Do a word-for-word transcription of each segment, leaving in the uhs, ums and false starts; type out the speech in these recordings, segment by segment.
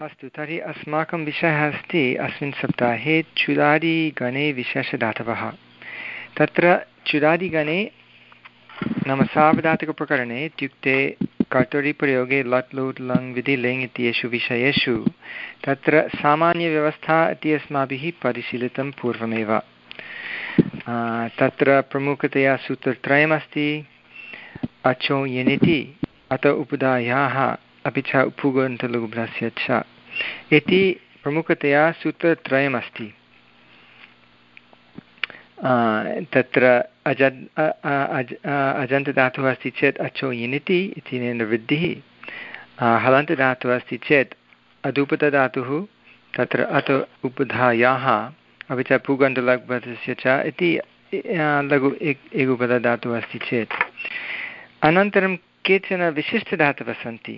अस्तु, तर्हि अस्माकं विषयः अस्ति अस्मिन् सप्ताहे चुरादिगणे विशेषधातवः। तत्र चुरादिगणे नाम सार्वधातुकप्रकरणे इत्युक्ते कर्तरिप्रयोगे लट् लुट् लङ् विधि लिङ् इत्येषु विषयेषु तत्र सामान्यव्यवस्था इति अस्माभिः परिशीलितं पूर्वमेव। तत्र प्रमुखतया सूत्रत्रयमस्ति, अचो यनिति, अत उपधायाः, अपि च उपुगन्तलघुभ्रस्य च इति प्रमुखतया सूत्रत्रयमस्ति। तत्र अज अज अजन्तधातुः अस्ति चेत् अचो यनिति इत्यनेन वृद्धिः, हलन्तधातुः अस्ति चेत् अदुपतधातुः तत्र अत उपधायाः, अपि च पुगन्तलघुभ्रस्य च इति लघु एगुपतधातुः अस्ति चेत्। अनन्तरं केचन विशिष्टधातवः सन्ति।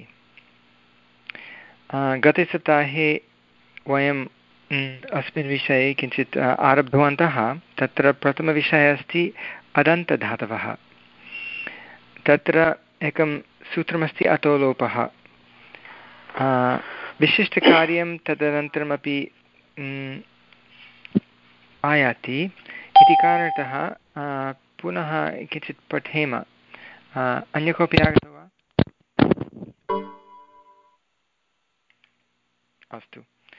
गते सप्ताहे वयं अस्मिन् विषये किञ्चित् आरब्धवन्तः। तत्र प्रथमविषयः अस्ति अदन्तधातवः। तत्र एकं सूत्रमस्ति अतोलोपः। विशिष्टकार्यं तदनन्तरमपि आयाति इति कारणतः पुनः किञ्चित् पठेम। अन्य कोऽपि आगतो वा? अस्तु,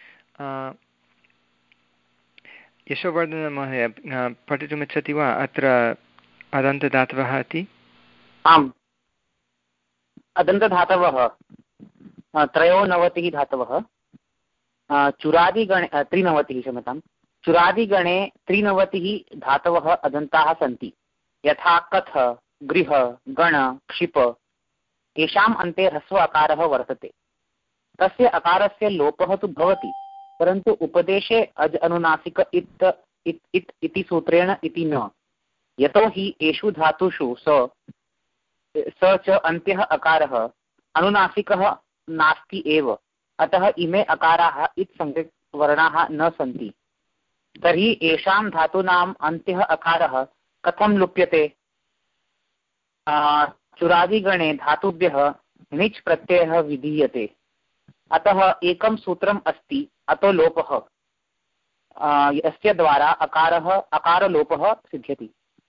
यशोवर्धनमहोदय पठितुमिच्छति वा अत्र अदन्तधातवः इति? आम्, अदन्तधातवः त्रयोनवतिः धातवः चुरादिगणे त्रिनवतिः क्षम्यतां चुरादिगणे त्रिनवतिः धातवः अदन्ताः सन्ति, यथा कथ, गृह, गण, क्षिप। येषाम् अन्ते ह्रस्व अकारः वर्तते। तस्य अकारस्य लोपः तु भवति, परन्तु उपदेशे अज अनुनासिक इत् इत् इत् इति सूत्रेण इति न, यतोहि एषु धातुषु स स च अन्त्यः अकारः अनुनासिकः नास्ति एव, अतः इमे अकाराः इत् संज्ञकवर्णाः न सन्ति। तर्हि येषां धातूनाम् अन्त्यः अकारः कथं लुप्यते? चुरादिगणे धातुभ्यः णिच् प्रत्ययः विधीयते, अतः एकं सूत्रम् अस्ति अतो लोपः, यस्य द्वारा अकारः अकारलोपः सिद्ध्यति।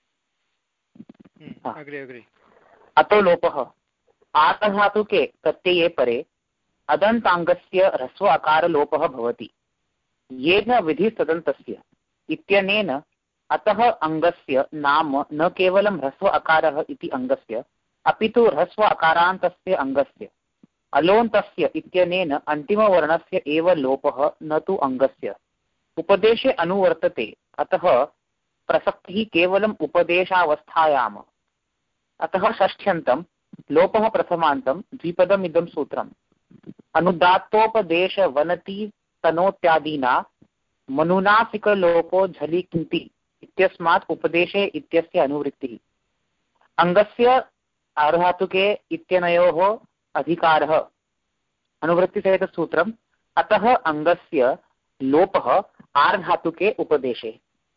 अग्रे अग्रे अतो लोपः आर्धधातुके प्रत्यये परे अदन्ताङ्गस्य ह्रस्व अकारलोपः भवति, येन विधिस्तदन्तस्य इत्यनेन अतः अङ्गस्य नाम न केवलं ह्रस्व अकारः इति अङ्गस्य, अपि तु ह्रस्व अकारान्तस्य अङ्गस्य अलोन्तस्य इत्यनेन अन्तिमवर्णस्य एव लोपः, न तु अङ्गस्य। उपदेशे अनुवर्तते, अतः प्रसक्तिः केवलम् उपदेशावस्थायाम्। अतः षष्ठ्यन्तं लोपः प्रथमान्तं द्विपदमिदं सूत्रम्। अनुदात्तोपदेश वनति तनोत्यादीना मनुनासिकलोपो झलिकिन्ति इत्यस्मात् उपदेशे इत्यस्य अनुवृत्तिः। अङ्गस्य आर्धातुके इत्यनयोः अधिकारः अनुवृत्तिसहितसूत्रम्। अतः अङ्गस्य लोपः आर्धातुके उपदेशे।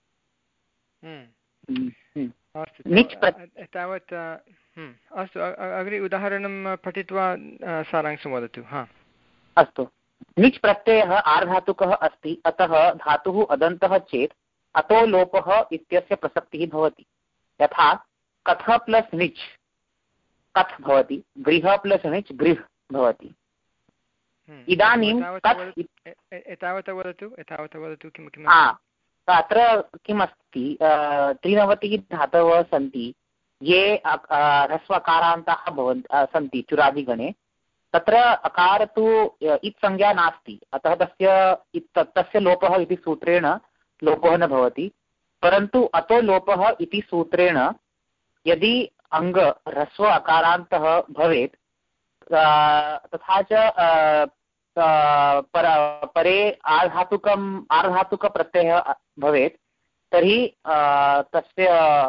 तावत् अस्तु, अग्रे उदाहरणं पठित्वा सारांशं वदतु। हा, अस्तु। णिच् प्रत्ययः आर्धातुकः अस्ति, अतः धातुः अदन्तः चेत् अतो लोपः इत्यस्य प्रसक्तिः भवति। यथा कथ प्लस् णिच् कथ भवति, गृह प्लस् णिच् गृह भवति। इदानीं एतावता वदतु एतावता वदतु किं किम् अत्र किमस्ति, त्रिनवतिः धातवः सन्ति ये ह्रस्वकारान्ताः भवन्ति सन्ति चुरादिगणे। तत्र अकार तु इत् संज्ञा नास्ति, अतः तस्य तस्य लोपः इति सूत्रेण लोपः न भवति, परन्तु अतो लोपः इति सूत्रेण यदि अङ्ग ह्रस्व अकारान्तः भवेत् तथा च पर परे आर्धातुकम् आर्धातुकप्रत्ययः भवेत्, तर्हि तस्य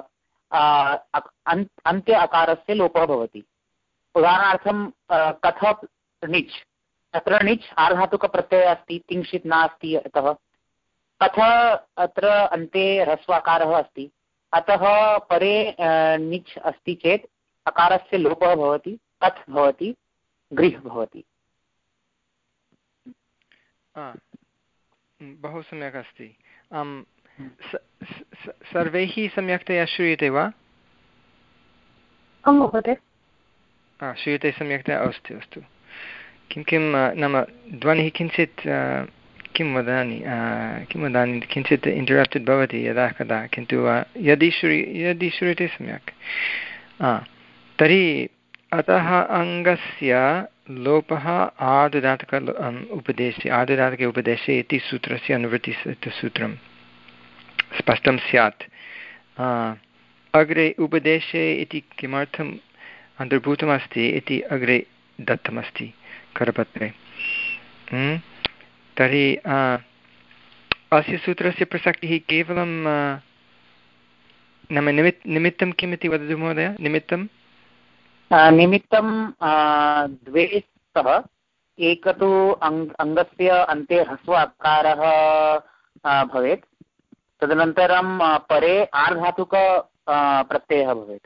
अन्त्य अकारस्य लोपः भवति। उदाहरणार्थं कथ णिच्, तत्र णिच् आर्धातुकप्रत्ययः अस्ति, तिंशित् नास्ति, अतः कथ अत्र अन्ते ह्रस्वाकारः अस्ति, अतः परे णिच् अस्ति चेत् अकारस्य लोपः भवति, कथ भवति, गृह भवति। बहु सम्यक् अस्ति। आम्, सर्वैः सम्यक्तया श्रूयते वा? आं महोदय। श्रूयते सम्यक्तया? अस्तु अस्तु। किं किं नाम ध्वनिः किञ्चित् किं वदामि किं वदामि किञ्चित् इण्टरप्टेड् भवति यदा कदा, किन्तु यदि श्रूय यदि श्रूयते सम्यक्। तर्हि अतः अङ्गस्य लोपः आदुदातक उपदेशे आदुदातके उपदेशे इति सूत्रस्य अनुवृत्तिसूत्रं स्पष्टं स्यात्। अग्रे उपदेशे इति किमर्थम् अन्तर्भूतमस्ति इति अग्रे दत्तमस्ति करपत्रे। तर्हि अस्य सूत्रस्य प्रसक्तिः केवलं नाम निमित् निमित्तं किम् इति वदतु महोदय। निमित्तं निमित्तं द्वे स्तः। एकः तु अङ्ग अङ्गस्य अन्ते ह्रस्व अकारः भवेत्, तदनन्तरं परे आर्धातुक प्रत्ययः भवेत्।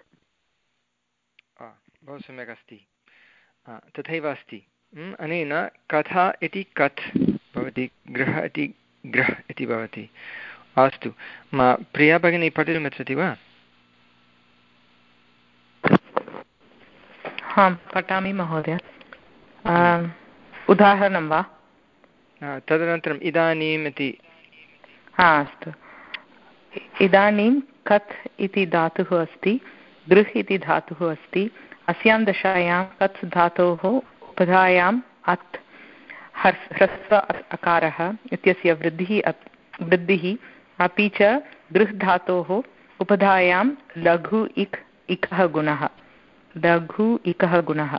बहु सम्यक् अस्ति, तथैव अस्ति। अनेन कथा इति कथ् भवति, गृह इति गृह इति भवति। अस्तु, प्रिया भगिनी पठितुमिच्छति वा? हां पठामि महोदय। उदाहरणं वा? तदनन्तरम् इदानीम् इति। हा अस्तु। इदानीं कथ् इति धातुः अस्ति, गृह् इति धातुः अस्ति। अस्यां दशायां कथ् धातोः उपधायाम् अत् ह्रस्व अकारः इत्यस्य वृद्धिः वृद्धिः अपि च गृह् धातोः उपधायां लघु इक् इकः गुणः लघु इकः गुणः।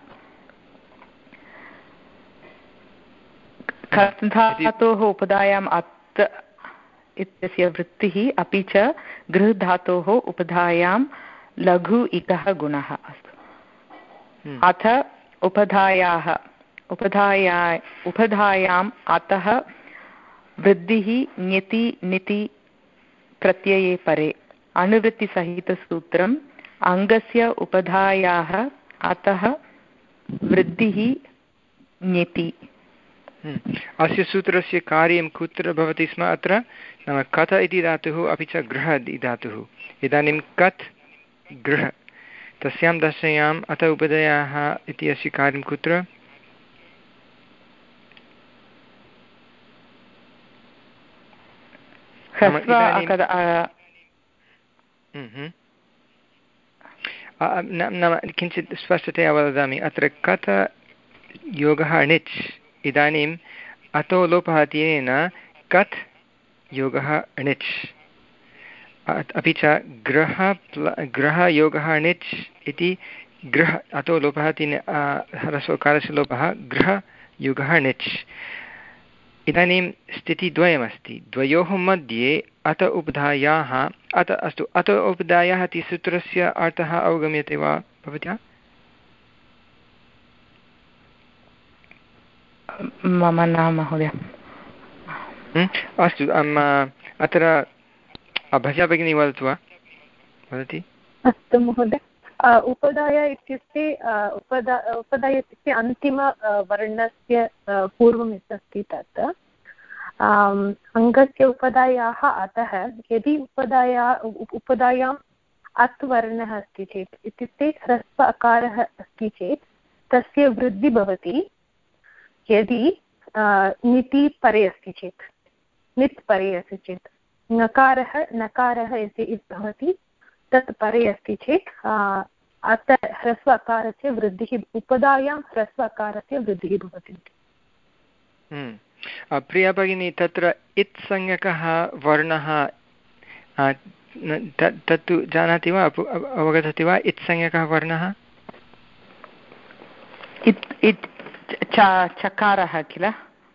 कथ् धातोः उपधायाम् अत् इत्यस्य वृत्तिः अपि च गृह् धातोः उपधायां लघु इकः गुणः। अस्तु, अथ उपधायाः उपधाया उपधायाम् अतः वृद्धिः ञति निति प्रत्यये परे। अनुवृत्तिसहितसूत्रम् अङ्गस्य उपधायाः अतः वृद्धिः ञति। अस्य सूत्रस्य कार्यं कुत्र भवति स्म? अत्र नाम कथ इति धातुः अपि च गृह इति धातुः। इदानीं कथ् गृह, तस्यां दशायाम् अत उपधयाः इति अस्य कार्यं कुत्र? नाम किञ्चित् स्पष्टतया वदामि। अत्र कथ योगः णिच्, इदानीम् अतो लोपः इत्यनेन कथ् योगः णिच्, अपि च गृह गृहयोगः णिच् इति गृह अतो लोपः इति ह्रस्वकारस्य लोपः गृहयोगः णिच्। इदानीं स्थितिद्वयमस्ति, द्वयोः मध्ये अत उपधायाः अत अस्तु अत उपधायाः इति सूत्रस्य अर्थः अवगम्यते वा भवत्या? मम न महोदय। अस्तु, अत्र भजा भगिनी वदतु वा? वदति? अस्तु महोदय। उपधाय इत्युक्ते उपधा उपधाय इत्युक्ते अन्तिमवर्णस्य पूर्वम् अस्ति तत् अङ्गस्य उपधायाः अतः यदि उपधाया उपधायाम् अत् वर्णः अस्ति चेत् इत्युक्ते ह्रस्व अकारः अस्ति चेत् तस्य वृद्धिः भवति। यदि निति परे अस्ति चेत् नित् परे अस्ति चेत् नकारः नकारः इति भवति, तत् परे अस्ति चेत् अत ह्रस्व अकारस्य वृद्धिः उपधायां ह्रस्व अकारस्य वृद्धिः भवति। प्रिया भगिनी, तत्र इत्संज्ञकः वर्णः तत्तु जानाति वा, अवगच्छति वा? इत्संज्ञकः वर्णः चकारः किल?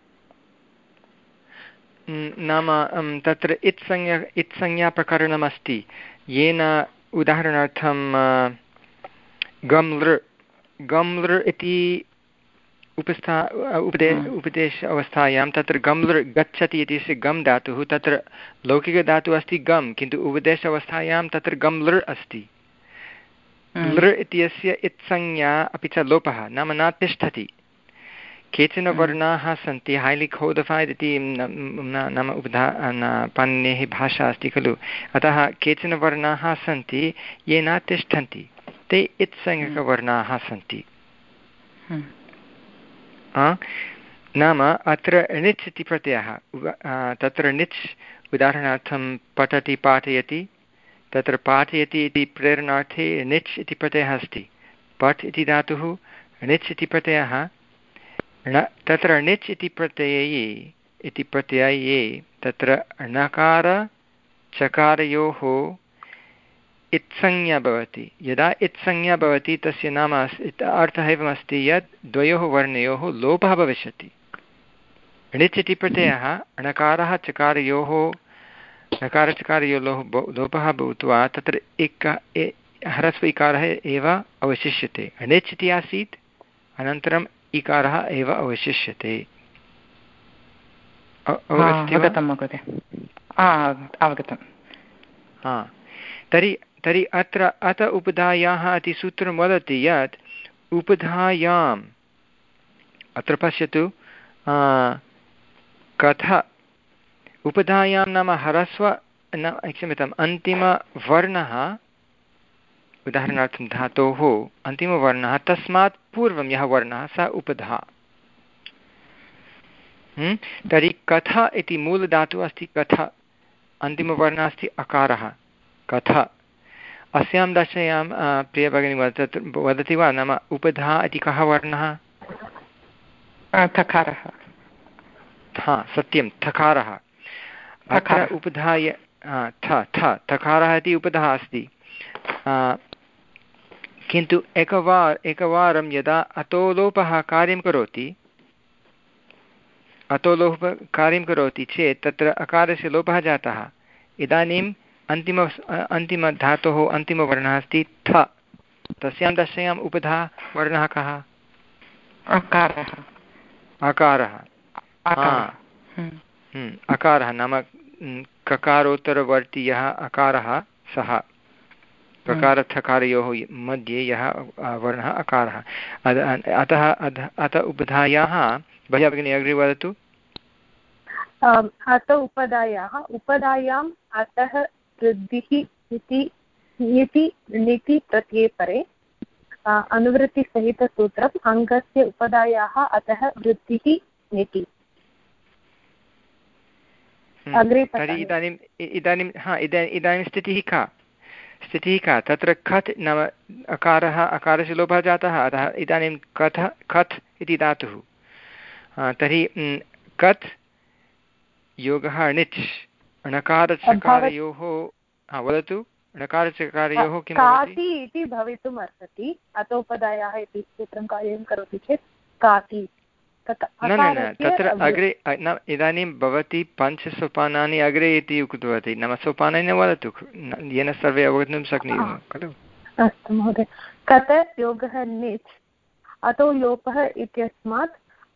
नाम तत्र इत्संज्ञा इत्संज्ञाप्रकरणमस्ति, येन उदाहरणार्थं गम्लृ गम्लृ इति उपस्था उपदे उपदेश अवस्थायां तत्र गम्लृ गच्छति इति गम् धातुः, तत्र लौकिकधातुः अस्ति गम्, किन्तु उपदेश अवस्थायां तत्र गम्लृ अस्ति। लृ इत्यस्य इत्संज्ञा अपि च लोपः नाम न तिष्ठति, केचन वर्णाः सन्ति हैलि कोडिफैड् इति नाम उपधा पाणिनेः भाषा अस्ति खलु, अतः केचन वर्णाः सन्ति ये न तिष्ठन्ति, ते इत्संज्ञकवर्णाः सन्ति। नाम अत्र णिच् इति प्रत्ययः, तत्र णिच् उदाहरणार्थं पठति पाठयति, तत्र पाठयति इति प्रेरणार्थे णिच् इति प्रत्ययः अस्ति। पठ् इति धातुः, णिच् इति प्रत्ययः, ण तत्र णिच् इति प्रत्यये इति प्रत्यये तत्र णकार चकारयोः इत्संज्ञा भवति। यदा इत्संज्ञा भवति तस्य नाम अर्थः एवमस्ति यत् द्वयोः वर्णयोः लोपः भविष्यति। णिच् इति प्रत्ययः णकारः चकारयोः णकारचकारयोः लोपः भूत्वा तत्र एक ह्रस्व इकारः एव अवशिष्यते। णिच् इति आसीत्, अनन्तरम् इकारः एव अवशिष्यते। अवगतम्। हा, तर्हि तर्हि अत्र अत उपधायाः इति सूत्रं वदति यत् उपधायाम्, अत्र पश्यतु कथ उपधायां नाम ह्रस्व न क्षम्यताम् अन्तिमवर्णः, उदाहरणार्थं धातोः अन्तिमवर्णः, तस्मात् पूर्वं यः वर्णः सः उपधा। तर्हि कथ इति मूलधातुः अस्ति कथ, अन्तिमवर्णः अस्ति अकारः कथ। अस्यां दशायां प्रियभगिनी वदति वदति वा, नाम उपधा इति कः वर्णः? थकारः। हा, सत्यं, थकारः। अत्र उपधाय थ थ थकारः इति उपधा अस्ति, किन्तु एकवार एकवारं यदा अतोलोपः कार्यं करोति अतोलोपः कार्यं करोति चेत् तत्र अकारस्य लोपः जातः। इदानीम् अन्तिम अन्तिमधातोः अन्तिमवर्णः अस्ति थ, तस्यां दशायाम् उपधा वर्णः कः? अकारः। अकारः अकारः नाम ककारोत्तरवर्ती यः अकारः सः ककारथकारयोः मध्ये यः वर्णः अकारः। अतः अत उपधायाः भगिनी भगिनी अग्रे वदतु। अत उपधायाः उपधायाम् अतः वृद्धिः इति नीति नीति प्रत्यये परे अनुवृत्तिसहितसूत्रम् अङ्गस्य उपधायाः अतः वृद्धिः नीति। तर्हि इदानीम् इदानीं हा इदानीं स्थितिः का स्थितिः का तत्र खत् नाम अकारः अकारस्य लोपः जातः, अतः इदानीं कथ खत् इति धातुः। तर्हि कत् योगः णिच् णकारचकारयोः, हा वदतु, णकारचकारयोः किं काति इति भवितुम् अर्हति। अतोपधायाः इति सूत्रं कार्यं करोति चेत् काति। न न न तत्र अग्रे न, इदानीं भवती पञ्चसोपानानि अग्रे इति उक्तवती, नाम सोपानानि न वदतु येन सर्वे अवगन्तुं शक्नुयुः खलु। अस्तु महोदय। कत योगः णिच् अतो लोपः इत्यस्मात्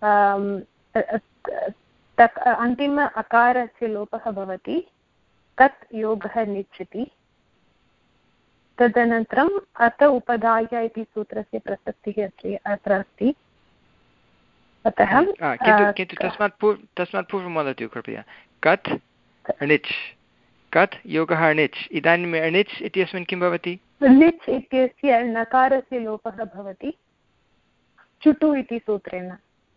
अन्तिम अकारस्य लोपः भवति, कत् योगः णिच् इति। तदनन्तरम् अत उपधाय इति सूत्रस्य प्रसक्तिः अत्र अत्र अस्ति। अतः किन्तु किन्तु तस्मात् पूर्व तस्मात् पूर्वं वदतु कृपया, कत् णिच्, कत् योगः णिच्। इदानीं णिच् इत्यस्मिन् किं भवति? णिच् इत्यस्य नकारस्य लोपः भवति चुटु इति सूत्रेण।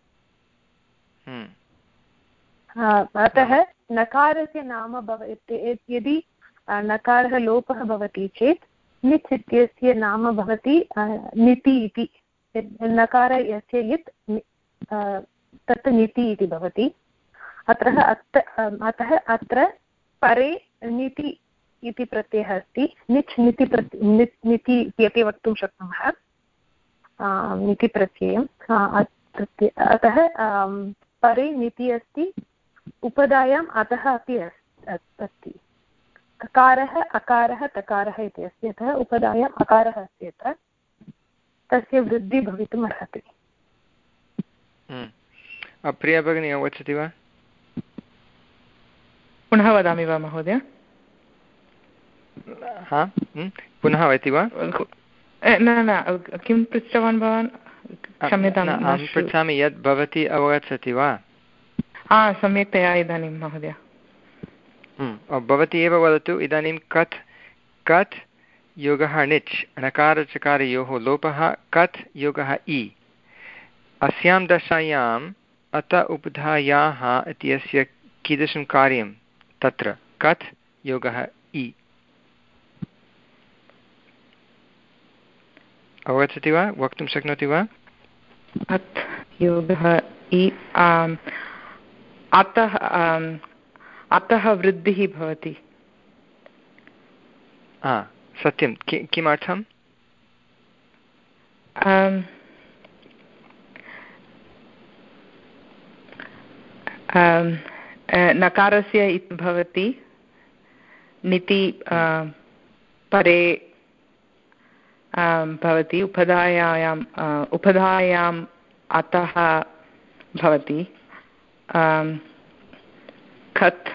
अतः नकारस्य नाम भवति, यदि नकारः लोपः भवति चेत् णिच् इत्यस्य नाम भवति नीति इति। नकार यस्य यत् तत् नीति इति भवति। अत्र अतः अत्र परे नीति इति प्रत्ययः अस्ति। णिच् नीति प्रत्य नीति इति वक्तुं शक्नुमः, नीतिप्रत्ययम्। अतः परे नीति अस्ति, उपधायाम् अतः अपि अस्ति। ककारः अकारः तकारः इति अस्ति, अतः उपधायाम् अकारः अस्ति, अत्र तस्य वृद्धिः भवितुम् अर्हति। प्रिया भगिनी अवगच्छति वा? पुनः वदामि वा महोदय? हा पुनः वदति वा? न न किं पृष्टवान् भवान्? क्षम्यताम्, अहं पृच्छामि यत् भवती अवगच्छति वा? हा, सम्यक्तया इदानीं महोदय। भवती एव वदतु इदानीं कथ् कथ् योगः णिच् णकारचकारयोः लोपः कथ् योगः इ। अस्यां दशायाम् अत उपधायाः इत्यस्य कीदृशं कार्यं तत्र कथ् योगः इ? अवगच्छति वा, वक्तुं शक्नोति वा? कथ् योगः इ अतः अतः वृद्धिः भवति। सत्यं, किमर्थम्? नकारस्य इत् भवति, निति परे भवति, उपधायाम् उपधायाम् अतः भवति, खत्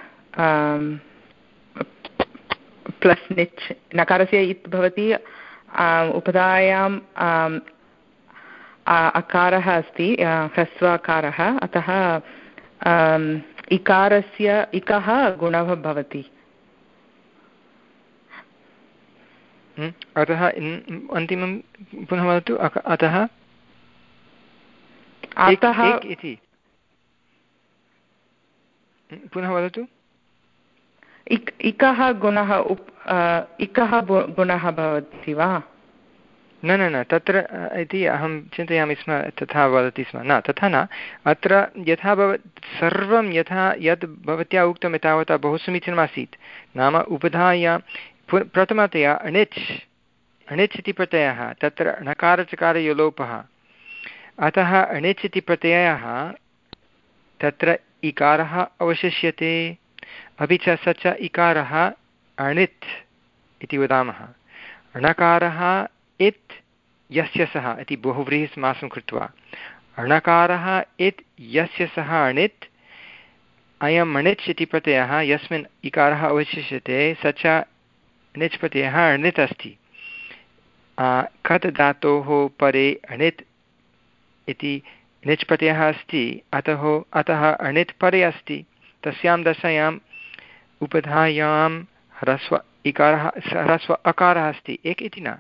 प्लस् निच् नकारस्य इत् भवति, उपधायाम् अकारः अस्ति, ह्रस्वाकारः, अतः इकारस्य इकः गुणः भवति। अतः अन्तिमं पुनः वदतु। अतः अतः इति पुनः वदतु। इक् इकः गुणः इकः गुणः भवति वा? न न न तत्र इति अहं चिन्तयामि स्म तथा वदति स्म। न, तथा न। अत्र यथा भव सर्वं यथा यद् भवत्या उक्तं तावता बहु समीचीनमासीत्। नाम उपधाया प्रथमतया अणिच् अणिच् इति प्रत्ययः, तत्र णकारचकारयोलोपः, अतः अणिच् इति प्रत्ययः तत्र इकारः अवशिष्यते, अपि च स च इकारः अणित् इति वदामः। णकारः इत् यस्य सः इति बहुव्रीहिसमासं कृत्वा, णकारः इत् यस्य सः अणित्, अयम् अणिच् इति प्रत्ययः यस्मिन् इकारः अवशिष्यते स च णिच् प्रत्ययः अणित् अस्ति। खत् धातोः परे अणित् इति णिच् प्रत्ययः अस्ति, अतः अतः अणित् परे अस्ति। तस्यां दशायाम् उपधायां ह्रस्व इकारः ह्रस्व अकारः अस्ति, एक् इति न,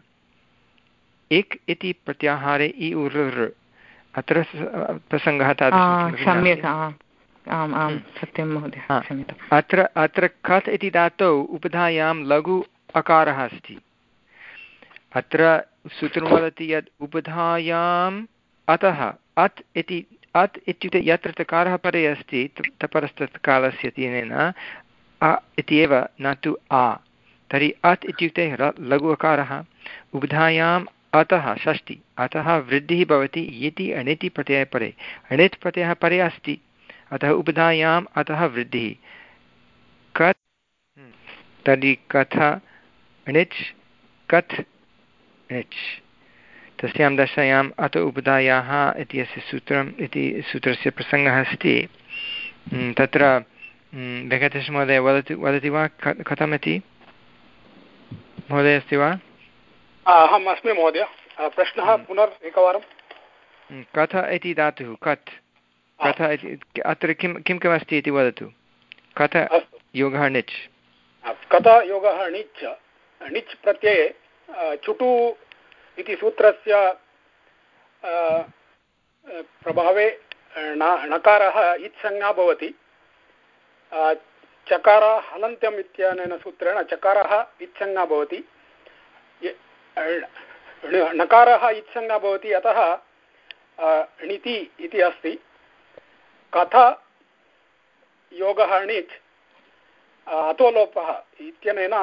एक् इति प्रत्याहारे इ उर्, अत्र प्रसङ्गः तादृशः। सम्यक्, आम् आं सत्यं महोदय। अत्र अत्र खत् इति धातौ उपधायां लघु अकारः अस्ति। अत्र सूत्रं वदति यत् उपधायाम् अतः अत् इति, अत् इत्युक्ते यत्र तकारः परे अस्ति तपरस्तत्कालस्य तेन अ इति एव, न तु आ। तर्हि अत् इत्युक्ते लघु अकारः। उपधायाम् अतः षष्टि, अतः वृद्धिः भवति इति अणिति प्रत्ययः परे, अणित् प्रत्ययः परे अस्ति, अतः उपधायाम् अतः वृद्धिः। कत् तर्हि कथ णिच् कथ् णिच्, तस्यां दशायाम् अत उपधायाः इत्यस्य सूत्रम् इति सूत्रस्य प्रसङ्गः अस्ति। तत्र वेङ्कटेशमहोदय वदति वदति वा कथमिति? महोदय अस्ति वा? अहम् अस्मि महोदय। प्रश्नः पुनः एकवारं। कथ इति धातुः, कथ् कथ इति अत्र किं किं किमस्ति इति वदतु। कथ योगः णिच्। कथ योगः णिच्, णिच् प्रत्यये चुटु इति सूत्रस्य प्रभावे णकारः इत्संज्ञा भवति। चकार हलन्त्यम् इत्यनेन सूत्रेण चकारः इत्संज्ञा भवति, णकारः इत्संज्ञा भवति, अतः णिति इति अस्ति। कथ योगः णिच् अतोलोपः इत्यनेन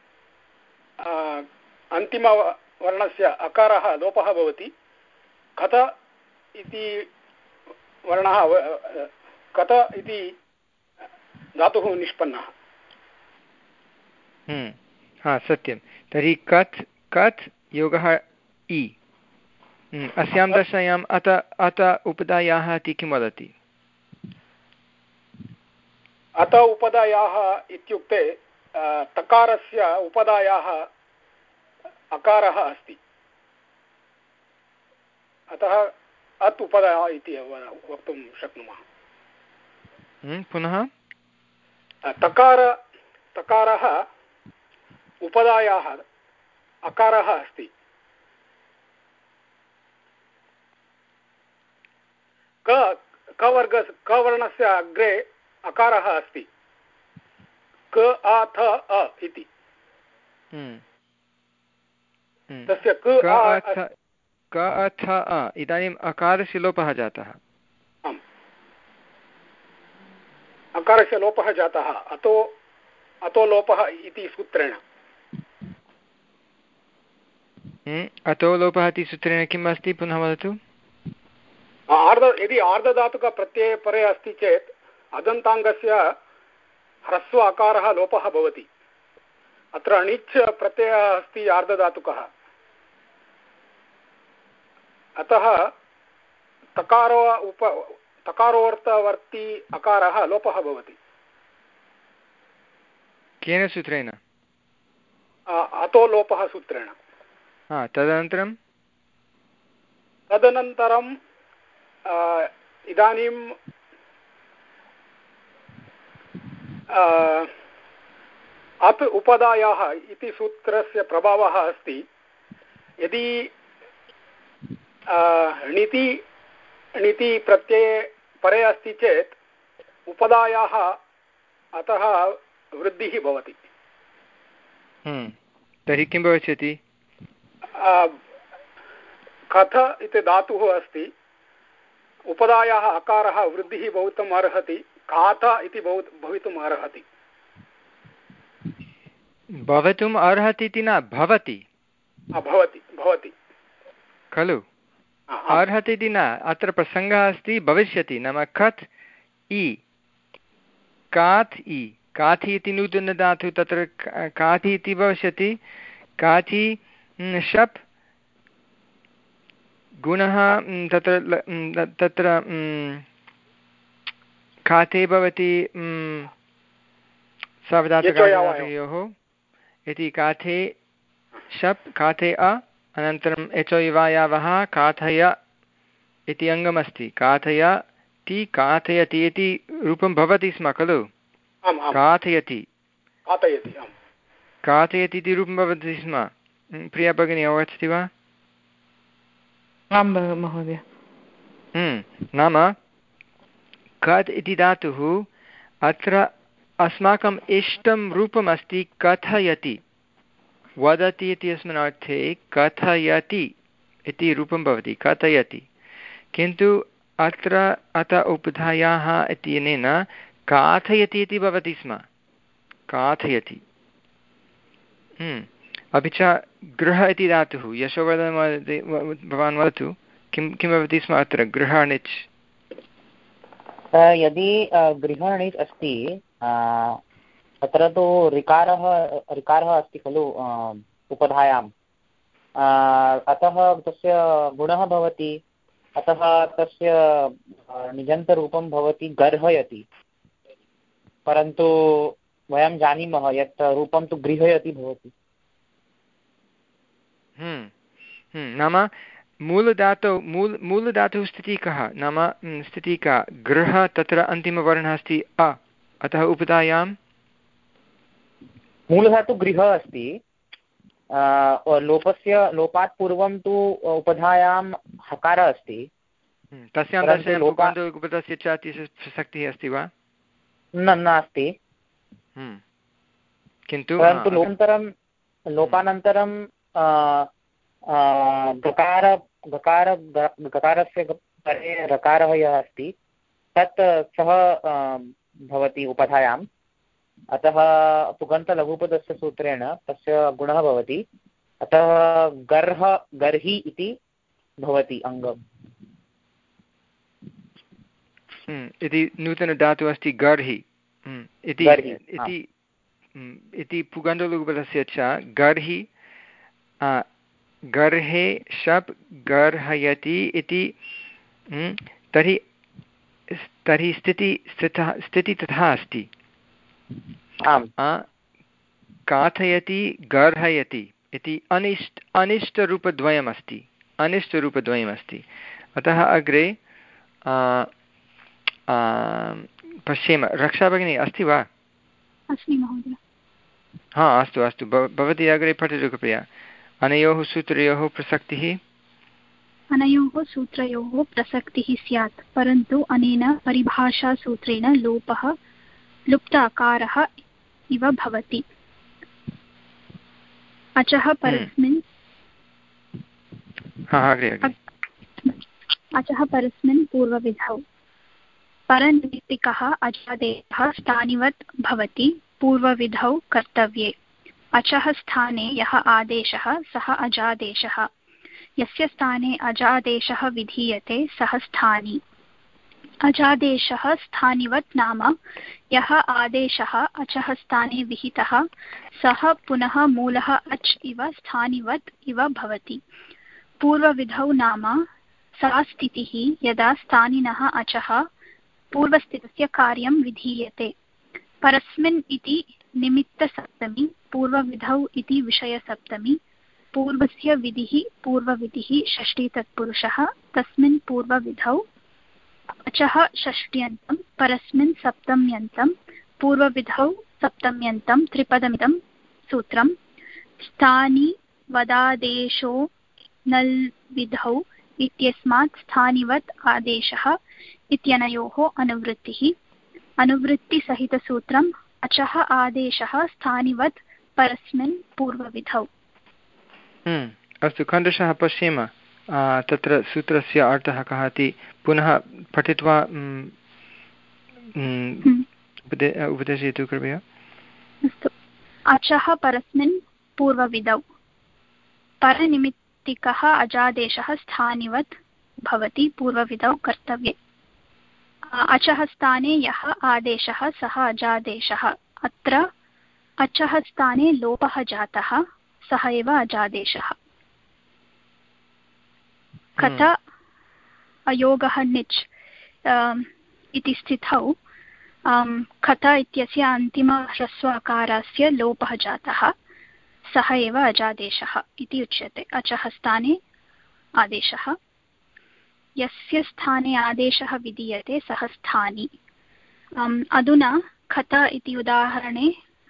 अन्तिमवर्णस्य अकारः लोपः भवति। कथ इति वर्णः कथ इति धातुः निष्पन्नः। हा सत्यं। तर्हि कथ् कथ् योगः इ। अस्यां दशायाम् अत अत उपधायाः इति किं वदति? अत उपधायाः इत्युक्ते तकारस्य उपधायाः अकारः अस्ति, अतः अत् उपदायः इति वक्तुं शक्नुमः। पुनः तकार तकारः उपदायाः अकारः अस्ति। क कवर्ग कवर्णस्य अग्रे अकारः अस्ति क आ थ अ इति। तस्य क क अथ अ इदानीम् अकारस्य लोपः जातः। आम्, अकारस्य लोपः जातः अतो अतो लोपः इति सूत्रेण। अतो लोपः इति सूत्रेण किम् अस्ति पुनः वदतु। आर्ध यदि आर्धधातुकप्रत्यये परे अस्ति चेत् अदन्ताङ्गस्य ह्रस्व अकारः लोपः भवति। अत्र अणिच् प्रत्ययः अस्ति आर्धधातुकः, अतः तकारो उप तकारोऽर्थवर्ती अकारः लोपः भवति। केन सूत्रेण? अतो लोपः सूत्रेण। तदनन्तरं तदनन्तरं इदानीं अत् उपदायाः इति सूत्रस्य प्रभावः अस्ति। यदि णिति णिति प्रत्यये परे अस्ति चेत् उपदायाः अतः वृद्धिः भवति। तर्हि किं भविष्यति? कथ इति धातुः अस्ति, उपदायाः अकारः वृद्धिः भवितुम् अर्हति, काथ इति भवितुम् अर्हति। भवितुम् अर्हति इति न, भवति भवति भवति खलु? अर्हति इति न, अत्र प्रसङ्गः अस्ति भविष्यति, नाम खत् इ कात् इ काथि इति नूतनधातुः, तत्र काथि इति भविष्यति। काथि शप् गुणः तत्र तत्र खाते भवति सावधातुकयोः इति काथे शप् काथे अ अनन्तरम् एचो इवायावः काथय इति अङ्गमस्ति। काथय ति काथयति इति रूपं भवति स्म खलु? काथयति काथयति इति रूपं भवति स्म। प्रिया भगिनी अवगच्छति वा? आं महोदय। नाम कत् इति धातुः अत्र अस्माकम् इष्टं रूपम् अस्ति कथयति, वदति इति अस्मिन् अर्थे कथयति इति रूपं भवति, कथयति। किन्तु अत्र अत उपधायाः इत्यनेन काथयति इति भवति स्म, काथयति। अपि च गृह इति धातुः, यशोवर्धन भवान् वदतु किं किं भवति स्म अत्र गृहाणिच्? यदि गृहाणिच् अस्ति तत्र तु ऋकारः ऋकारः अस्ति खलु उपधायाम्, अतः तस्य गुणः भवति, अतः तस्य निजन्तरूपं भवति गर्हयति। परन्तु वयं जानीमः यत् रूपं तु गृहयति भवति। नाम मूलधातौ मूल मूलधातुः स्थितिः कः? नाम स्थितिः का? गृह, तत्र अन्तिमवर्णः अस्ति अ, अतः उपधायां मूलधातुः गृहः अस्ति। लोपस्य लोपात् पूर्वं तु उपधायां हकारः अस्ति। तस्यां दर्शने उपधस्य च प्रसक्तिः अस्ति वा? न नास्ति। किन्तु परन्तु लोपानन्तरं लोपानन्तरं गकार गकार गकारस्य परे रकारः यः अस्ति तत् सः भवति उपधायाम्, अतः पुगन्तलघुपदस्य सूत्रेण तस्य गुणः भवति। अतः गर्ह गर्हि इति भवति अङ्गम्। इति नूतनधातुः अस्ति गर्हि इति इति पुगन्तलघुपदस्य च गर्हि गर्हे शप् गर्हयति इति। तर्हि तर्हि स्थिति स्थितः स्थितिः तथा अस्ति। काथयति गर्हयति इति अनिष्ट अनिष्टरूपद्वयमस्ति अनिष्टरूपद्वयमस्ति अतः अग्रे पश्येम। रक्षा भगिनी अस्ति वा? अस्मि महोदय। हा अस्तु अस्तु, भवती अग्रे पठतु कृपया। अनयोः सूत्रयोः प्रसक्तिः। अनयोः सूत्रयोः प्रसक्तिः स्यात्, परन्तु अनेन परिभाषासूत्रेण लोपः लुप्त अकारः इव भवति। अचः परस्मिन् अचः परस्मिन् पूर्वविधौ परनिमित्तिकः अजादेशः स्थानिवत् भवति पूर्वविधौ कर्तव्ये। अचः स्थाने यः आदेशः सः अजादेशः, यस्य स्थाने अजादेशः विधीयते सः स्थानी। अजादेशः स्थानिवत् नाम यः आदेशः अचः स्थाने विहितः सः पुनः मूलः अच् इव स्थानिवत् इव भवति। पूर्वविधौ नाम सा स्थितिः यदा स्थानिनः अचः पूर्वस्थितस्य कार्यं विधीयते। परस्मिन् इति निमित्तसप्तमी, पूर्वविधौ इति विषयसप्तमी, पूर्वस्य विधिः पूर्वविधिः षष्ठी तत्पुरुषः, तस्मिन् पूर्वविधौ अचः षष्ट्यन्तं, परस्मिन् सप्तम्यन्तं, पूर्वविधौ सप्तम्यन्तं त्रिपदमिदं सूत्रं। स्थानि वदादेशो नल् विधौ इत्यस्मात् स्थानिवत् आदेशः इत्यनयोः अनुवृत्तिः। अनुवृत्तिसहितसूत्रम् अचः आदेशः स्थानिवत् परस्मिन् पूर्वविधौ। अस्तु, खण्डशः पश्येम तत्र सूत्रस्य अर्थः कः इति पुनः पठित्वा उपदेशयतु कृपया। अस्तु। अचः परस्मिन् पूर्वविधौ परनिमित्तिकः अजादेशः स्थानिवत् भवति पूर्वविधौ कर्तव्ये। अचः स्थाने यः आदेशः सः अजादेशः। अत्र अचः स्थाने लोपः जातः, सः एव अजादेशः। कथ अयोगः निच् इति स्थितौ कथ इत्यस्य अन्तिमह्रस्व-अकारस्य लोपः जातः, सः एव अजादेशः इति उच्यते। अचः स्थाने आदेशः, यस्य स्थाने आदेशः विधीयते सः स्थानी। अधुना खत इति उदाहरणे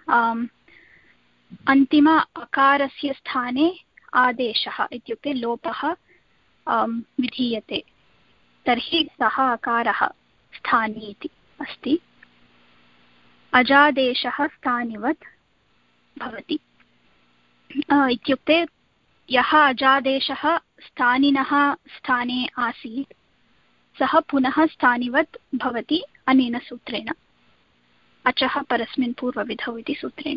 अन्तिम अकारस्य स्थाने आदेशः इत्युक्ते लोपः विधीयते, तर्हि सः अकारः स्थानी इति अस्ति। अजादेशः स्थानिवत् भवति इत्युक्ते यः अजादेशः स्थानिनः स्थाने आसीत् सः पुनः स्थानिवत् भवति अनेन सूत्रेण, अचः परस्मिन् पूर्वविधौ इति सूत्रेण।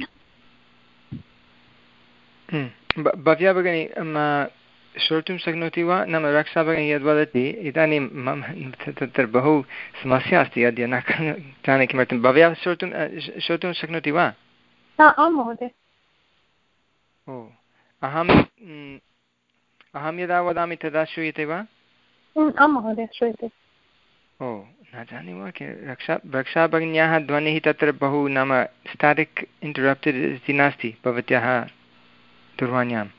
भव्या भगिनी श्रोतुं शक्नोति वा? नाम रक्षा भगिनी यद्वदति इदानीं मम तत्र बहु समस्या अस्ति अद्य, न जाने किमर्थं। भव्या श्रोतुं श्रोतुं शक्नोति वा? आं महोदय। ओ अहम् अहं यदा वदामि तदा श्रूयते वा? आं महोदय श्रूयते। ओ न जाने वा कि रक्षा रक्षा भगिन्याः ध्वनिः तत्र बहु नाम स्टाटिक् इण्टरप्टेड् इति नास्ति भवत्याः दूरवाण्याम्।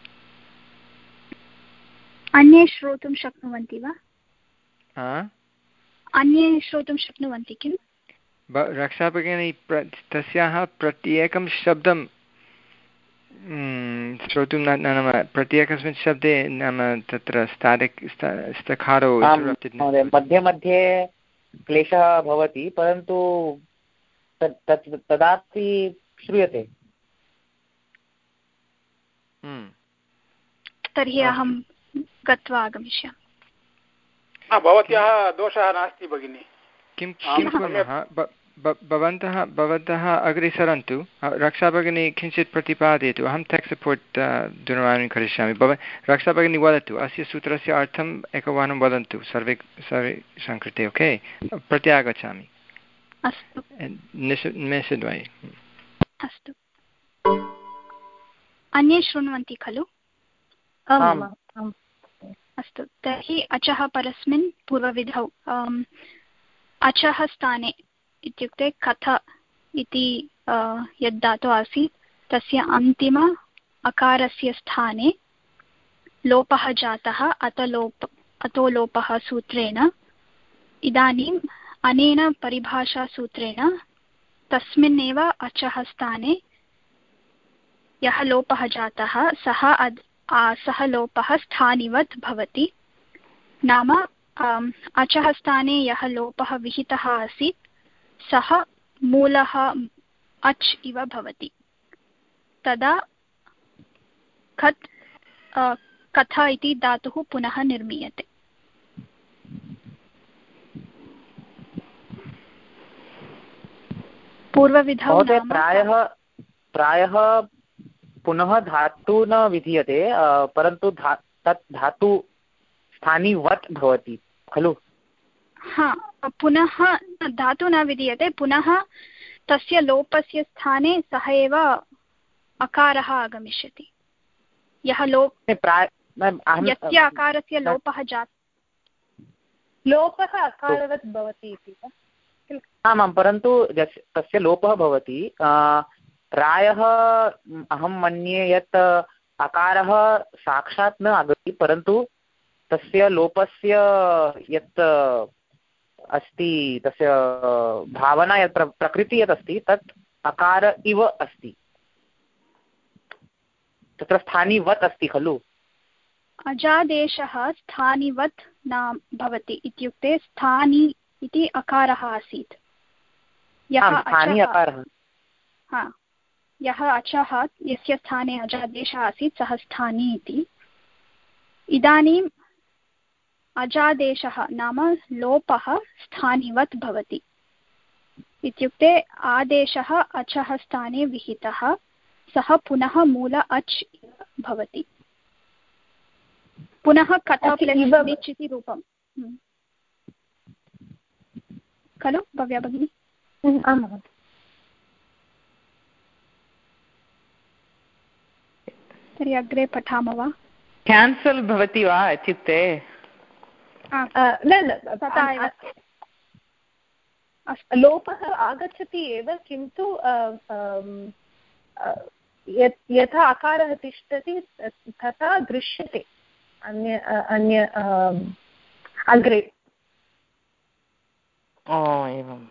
अन्ये श्रोतुं शक्नुवन्ति वा? हा, अन्ये श्रोतुं शक्नुवन्ति किम्? रक्षा भगिनी प्र तस्याः प्रत्येकं शब्दं श्रोतुं न नाम प्रत्येकस्मिन् शब्दे नाम तत्र स्टाटिक् स्थकारो मध्ये मध्ये क्लेशः भवति, परन्तु तत् तदापि श्रूयते। तर्हि अहं गत्वा आगमिष्यामि। भवत्याः दोषः नास्ति भगिनि। किं किं कुर्मः? भवन्तः भवन्तः अग्रे सरन्तु, रक्षा भगिनी किञ्चित् प्रतिपादयतु, अहं टेक् सपोर्ट् दूरवाणीं करिष्यामि। भव रक्षा भगिनी वदतु, अस्य सूत्रस्य अर्थम् एकवारं वदन्तु सर्वे सर्वेषां कृते। ओके, प्रत्यागच्छामि। अस्तु, निमेषद्वये। अस्तु, अन्ये शृण्वन्ति खलु? अस्तु, तर्हि अचः परस्मिन् पूर्वविधौ अचः स्थाने इत्युक्ते कथ इति यद् धातुः आसीत् तस्य अन्तिम अकारस्य स्थाने लोपः जातः, अत लोप अतो लोपः सूत्रेण इदानीम् अनेन परिभाषासूत्रेण तस्मिन्नेव अचः स्थाने यः लोपः जातः सः अद् सः लोपः स्थानिवत् भवति। नाम अचः स्थाने यः लोपः विहितः आसीत् सः मूलः अच् इव भवति। तदा खत् कथ इति धातुः पुनः निर्मीयते। पूर्वविधौ प्रायः प्रायः पुनः धातु न विधीयते, परन्तु धा तत् धातु स्थानिवत् भवति खलु? हा, पुनः धातु न विधीयते, पुनः तस्य लोपस्य स्थाने सः एव अकारः आगमिष्यति। यः लोप यस्य अकारस्य लोपः जातः लोपः अकारवत् भवति इति वा? आमां, परन्तु तस्य लोपः भवति। प्रायः अहं मन्ये यत् अकारः साक्षात् न आगच्छति, परन्तु तस्य लोपस्य यत् अस्ति, तस्य भावना यत् प्रकृतिः यत् अस्ति तत् अकार इव अस्ति, तत्र स्थानिवत् अस्ति खलु? अजादेशः स्थानिवत् न भवति, इत्युक्ते स्थानि इति अकारः आसीत्। यः अकारः हा यः अचः यस्य स्थाने अजादेशः आसीत् सः स्थानी इति। इदानीम् अजादेशः नाम लोपः स्थानिवत् भवति, इत्युक्ते आदेशः अचः स्थाने विहितः, सः पुनः मूल अच् भवति। पुनः कथ प्लस् निच् इति रूपं खलु भव्या भगिनी? आम्। तर्हि अग्रे पठामः वा? केन्सल् भवति वा इत्युक्ते? न न तथा एव लोपः आगच्छति एव, किन्तु यथा अकारः तिष्ठति तथा दृश्यते अन्य अन्य अग्रे। ओ एवं।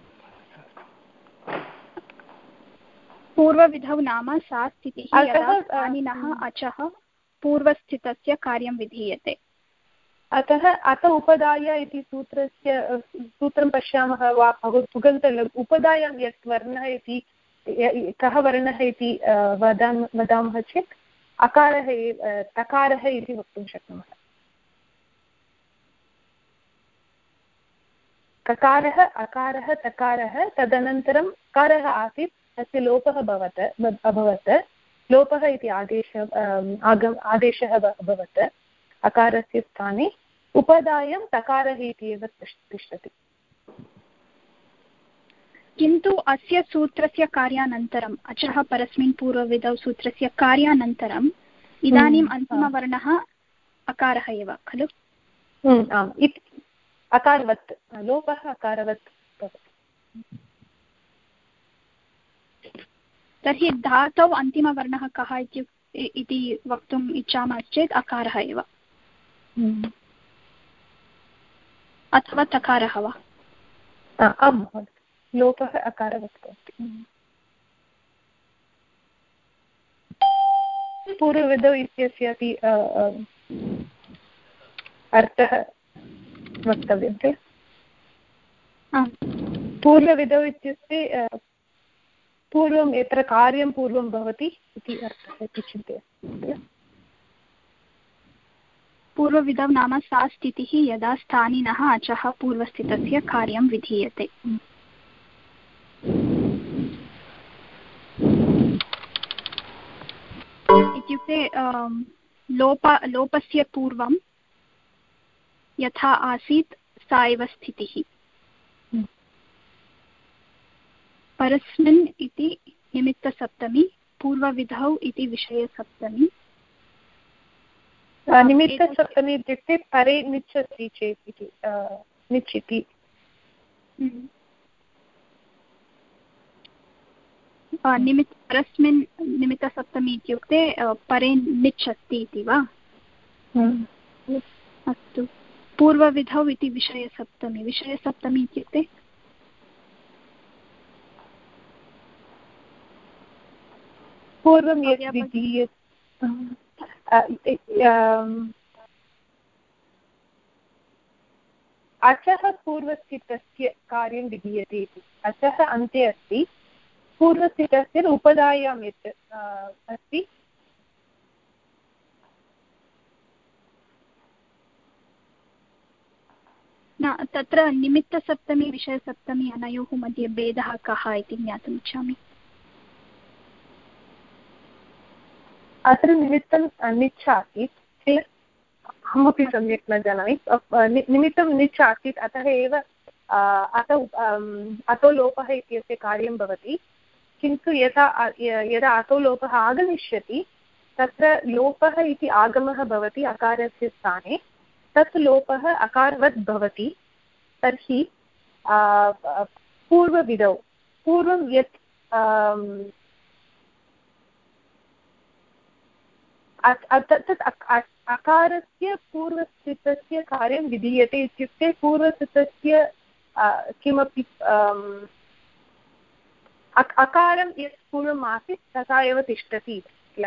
पूर्वविधौ नाम सा स्थितिः यदा स्थानिनः अचः पूर्वस्थितस्य कार्यं विधीयते। अतः अत उपदाय इति सूत्रस्य सूत्रं पश्यामः वा? पुगन्त उपदायां यत् वर्णः इति कः वर्णः इति वदामः वदामः चेत् अकारः तकारः इति वक्तुं शक्नुमः। ककारः अकारः तकारः, तदनन्तरं कारः आसीत्, तस्य लोपः भवत् अभवत्, लोपः इति आदेशः आगम आदेशः अभवत् अकारस्य स्थाने, उपदायं तकारः इति एव तिष्ठति। किन्तु अस्य सूत्रस्य कार्यानन्तरम् अचः परस्मिन् पूर्वविधौ सूत्रस्य कार्यानन्तरम् इदानीम् अन्तिमवर्णः अकारः एव खलु? आम्, इति अकारवत् लोपः अकारवत् भवति। तर्हि धातौ अन्तिमवर्णः कः इति वक्तुम् इच्छामश्चेत् अकारः एव अथवा तकारः वा? आम् महोदय, लोपः अकारवत् भवति। पूर्वविधौ इत्यस्य अपि अर्थः वक्तव्यं खलु? पूर्वविधौ इत्युक्ते पूर्वं यत्र कार्यं पूर्वं भवति इति अर्थः इति चिन्तयामि। पूर्वविधौ नाम सा स्थितिः यदा स्थानिनः अचः पूर्वस्थितस्य कार्यं विधीयते। इत्युक्ते लोप लोपस्य पूर्वं यथा आसीत् सा एव स्थितिः। परस्मिन् इति निमित्तसप्तमी, पूर्वविधौ इति विषयसप्तमी। निमित्तसप्तमी इत्युक्ते परे निच् अस्ति चेत् इति निच् इति। निमित्त परस्मिन् निमित्तसप्तमी इत्युक्ते परे निच् अस्ति इति वा? अस्तु, पूर्वविधौ इति विषयसप्तमी विषयसप्तमी इत्युक्ते पूर्वं यत् विधीय अचः पूर्वस्थितस्य कार्यं विधीयते इति अचः अन्ते अस्ति पूर्वस्थितस्य उपधायां यत् अस्ति न तत्र निमित्तसप्तमी विषयसप्तमी अनयोः मध्ये भेदः कः इति ज्ञातुम् इच्छामि। अत्र निमित्तं निच् आसीत् चेत् अहमपि सम्यक् न जानामि निमित्तं निच् आसीत् अतः एव अतो अतो लोपः इत्यस्य कार्यं भवति किन्तु यदा यदा अतो लोपः आगमिष्यति तत्र लोपः इति आगमः भवति अकारस्य स्थाने तत् लोपः अकारवत् भवति तर्हि पूर्वविधौ पूर्वं यत् तत् अकारस्य पूर्वस्थितस्य कार्यं विधीयते इत्युक्ते पूर्वस्थितस्य किमपि अकारं यत् पूर्वम् आसीत् तथा एव तिष्ठति किल।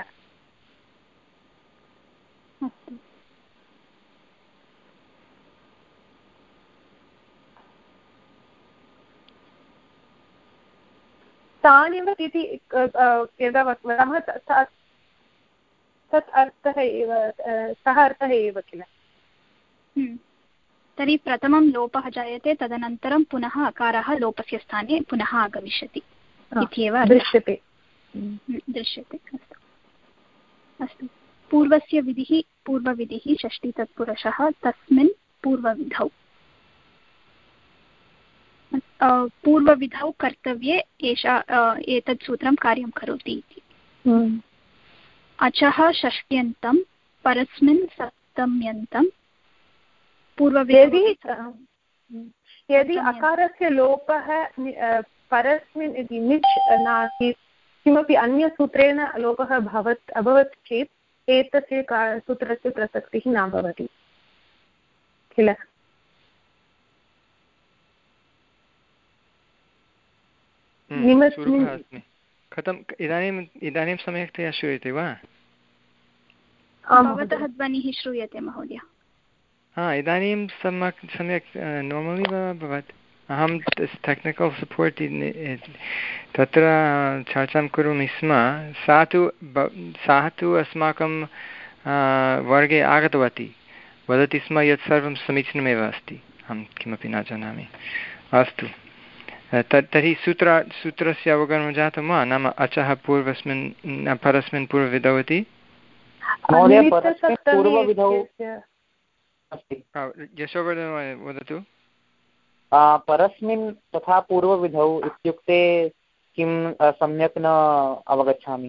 तानेव इति यदा वदामः तत् अर्थः एव सः अर्थः एव किल। तर्हि प्रथमं लोपः जायते तदनन्तरं पुनः अकारः लोपस्य स्थाने पुनः आगमिष्यति इत्येव दृश्यते दृश्यते। अस्तु अस्तु पूर्वस्य विधिः पूर्वविधिः षष्ठी तत्पुरुषः तस्मिन् पूर्वविधौ पूर्वविधौ कर्तव्ये एषा एतत् सूत्रं कार्यं करोति इति। अचः षष्ट्यन्तं परस्मिन् सप्तम्यन्तं पूर्वविधौ यदि अकारस्य लोपः परस्मिन् इति निच् नासीत् किमपि अन्यसूत्रेण लोपः भवत् अभवत् चेत् एतस्य सूत्रस्य प्रसक्तिः न भवति किल। कथम् इदानीम् इदानीं सम्यक्तया श्रूयते वा? भवतः ध्वनिः श्रूयते महोदय। हा इदानीं सम्यक् सम्यक् नार्मलि वा अभवत्? अहं टेक्निकल् सपोर्ट् तत्र चर्चां करोमि स्म सा तु सा तु अस्माकं वर्गे आगतवती वदति स्म यत् सर्वं समीचीनमेव अस्ति अहं किमपि न जानामि। अस्तु तत् तर्हि सूत्र सूत्रस्य अवगमनं जातं वा? नाम अचः पूर्वस्मिन् परस्मिन् पूर्वविधौ इति यशोवर्धन वदतु। परस्मिन् तथा पूर्वविधौ इत्युक्ते किं सम्यक् न अवगच्छामि।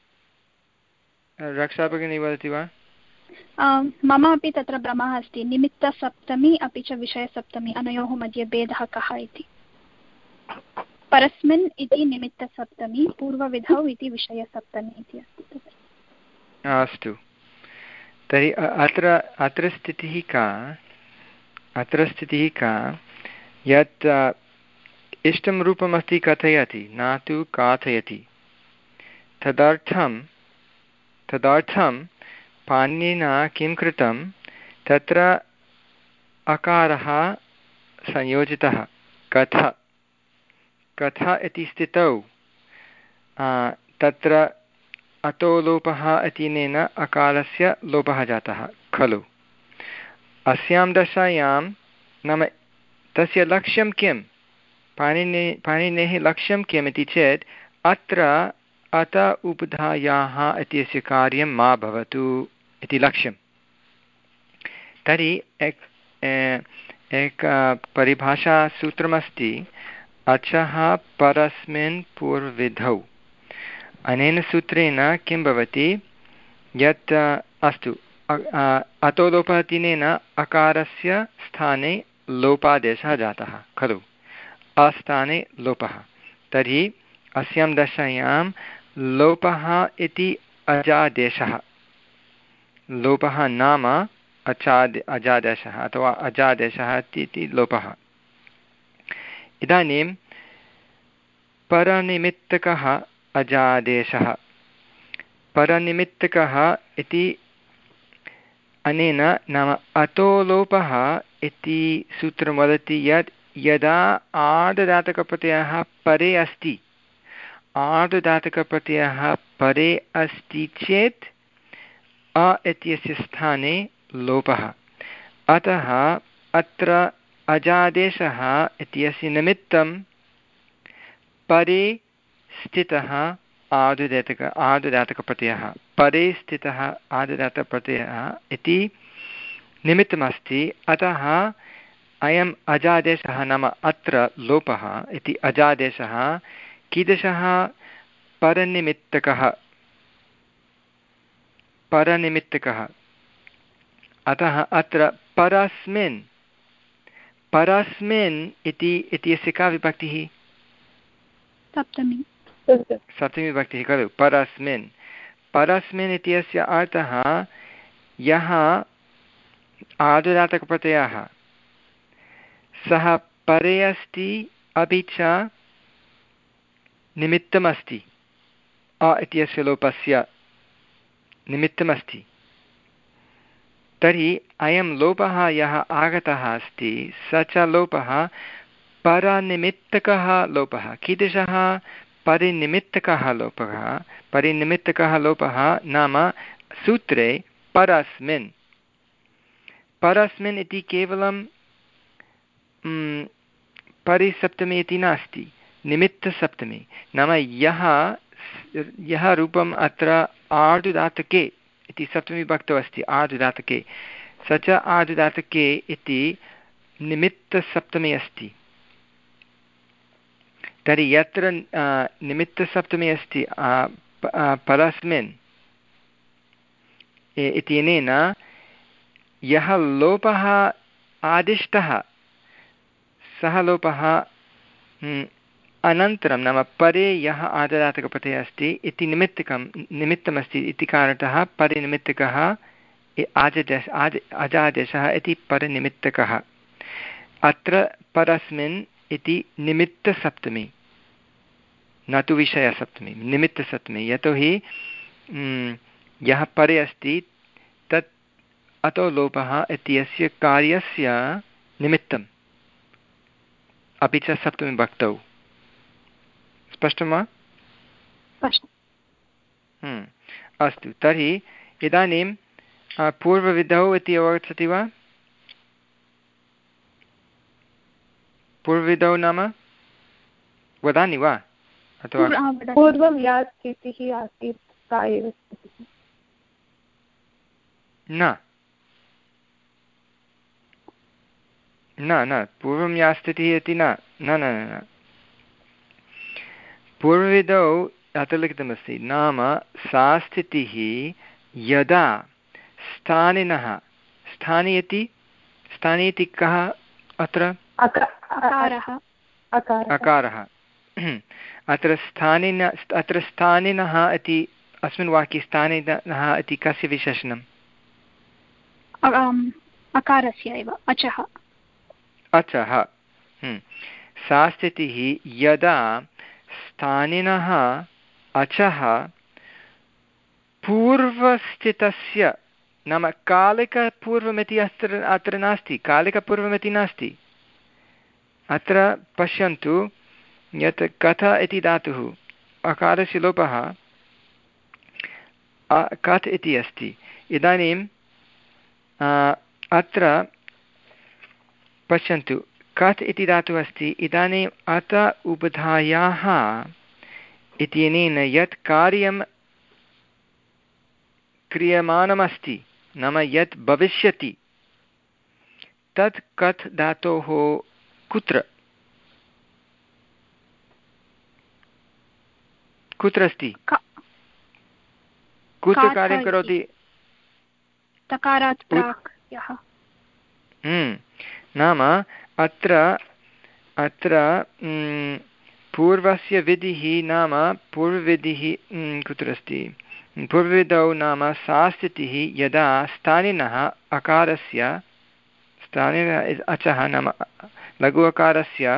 रक्षा भगिनी वदति वा? मम अपि तत्र भ्रमः अस्ति निमित्तसप्तमी अपि च विषयसप्तमी अनयोः मध्ये भेदः कः इति। परस्मिन् इति निमित्तसप्तमी पूर्वविधौ इति विषयसप्तमी इति अस्ति। अस्तु तर्हि अत्र अत्र स्थितिः का अत्र स्थितिः का यत् इष्टं रूपमस्ति कथयति न तु काथयति तदर्थं तदर्थं पाणिनिना किं कृतं तत्र अकारः संयोजितः कथ कथ इति स्थितौ तत्र अतो लोपः इत्यनेन अकारस्य लोपः जातः खलु। अस्यां दशायां नाम तस्य लक्ष्यं किं पाणिनि पाणिनेः लक्ष्यं किम् इति चेत् अत्र अत उपधायाः इत्यस्य कार्यं मा भवतु इति लक्ष्यं। तर्हि एक एक परिभाषासूत्रमस्ति अचः परस्मिन् पूर्वविधौ। अनेन सूत्रेण किं भवति यत् अस्तु अतो लोपः इत्यनेन अकारस्य स्थाने लोपादेशः जातः खलु अस्थाने लोपः। तर्हि अस्यां दशायां लोपः इति अजादेशः लोपः नाम अचाद् अजादेशः अथवा अजादेशः इति लोपः। इदानीं परनिमित्तकः अजादेशः। परनिमित्तकः इति अनेन नाम अतो लोपः इति सूत्रं वदति यत् यदा आर्धधातुकप्रत्ययः परे अस्ति आर्धधातुकप्रत्ययः परे अस्ति चेत् अ इत्यस्य स्थाने लोपः। अतः अत्र अजादेशः इत्यस्य निमित्तं परे स्थितः आर्धधातुक आर्धधातुकप्रत्ययः परे स्थितः आर्धधातुकप्रत्ययः इति निमित्तमस्ति। अतः अयम् अजादेशः नाम अत्र लोपः इति अजादेशः कीदृशः परनिमित्तकः परनिमित्तकः। अतः अत्र परस्मिन् परस्मिन् इति इत्यस्य का विभक्तिः? सप्तमी सप्तमी विभक्तिः खलु। परस्मिन् परस्मिन् इत्यस्य अर्थः यः आर्धधातुकप्रत्ययः सः परे अस्ति अपि च निमित्तमस्ति अ इत्यस्य लोपस्य निमित्तमस्ति। तर्हि अयं लोपः यः आगतः अस्ति स च लोपः परनिमित्तकः लोपः। कीदृशः? परिनिमित्तकः लोपः। परिनिमित्तकः लोपः नाम सूत्रे परस्मिन् परस्मिन् इति केवलं परिसप्तमी इति नास्ति, निमित्तसप्तमी। नाम यः यः रूपम् अत्र आर्धधातुके इति सप्तमी विभक्तौ अस्ति आर्धधातुके स च आर्धधातुके इति निमित्तसप्तमी अस्ति। तर्हि यत्र निमित्तसप्तमी अस्ति परस्मिन् इत्यनेन यः लोपः आदिष्टः सः लोपः अनन्तरं नाम परे यः आर्धधातुकप्रत्ययः अस्ति इति निमित्तकं निमित्तमस्ति इति कारणतः परिनिमित्तकः आजदेश आज अजादेशः इति परिनिमित्तकः। अत्र परस्मिन् इति निमित्तसप्तमी न तु विषयसप्तमी, निमित्तसप्तमी। यतोहि यः परे अस्ति तत् अतो लोपः इत्यस्य कार्यस्य निमित्तम् अपि च सप्तमी विभक्तौ। स्पष्टं वा? अस्तु, तर्हि इदानीं पूर्वविधौ इति अवगच्छति वा? पूर्वविधौ नाम वदामि वा अथवा पूर्वं या स्थितिः आसीत् सा एव स्थितिः? न न न पूर्वं या स्थितिः इति न न न न पूर्वविधौ अत्र लिखितमस्ति नाम सा स्थितिः यदा स्थानिनः स्थानि इति स्थानि इति कः अत्र? अकारः अकारः। अत्र स्थानिन अत्र स्थानिनः इति अस्मिन् वाक्ये स्थानिनः इति कस्य विशेषणम्? अकारस्य एव अचः अचः। सा स्थितिः यदा स्थानिनः अचः पूर्वस्थितस्य नाम कालिकपूर्वमिति अत्र अत्र नास्ति, कालिकपूर्वमिति नास्ति। अत्र पश्यन्तु यत् कथ इति धातुः अकारस्य लोपः कथ् इति अस्ति। इदानीं अत्र पश्यन्तु कथ् इति धातुः अस्ति। इदानीम् अत उबधायाः इत्यनेन यत् कार्यं क्रियमाणमस्ति नाम यत् भविष्यति तत् कथ् धातोः कुत्र कुत्र अस्ति? कुत्र कार्यं करोति? तकारात् प्राक् यः। नाम अत्र अत्र पूर्वस्य विधिः नाम पूर्वविधिः कुत्र अस्ति? पूर्वविधौ नाम सा स्थितिः यदा स्थानिनः अकारस्य स्थानिनः अचः नाम लघु अकारस्य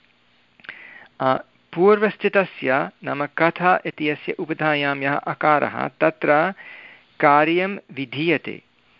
पूर्वस्थितस्य नाम कथ इत्यस्य उपधायां यः अकारः तत्र कार्यं विधीयते।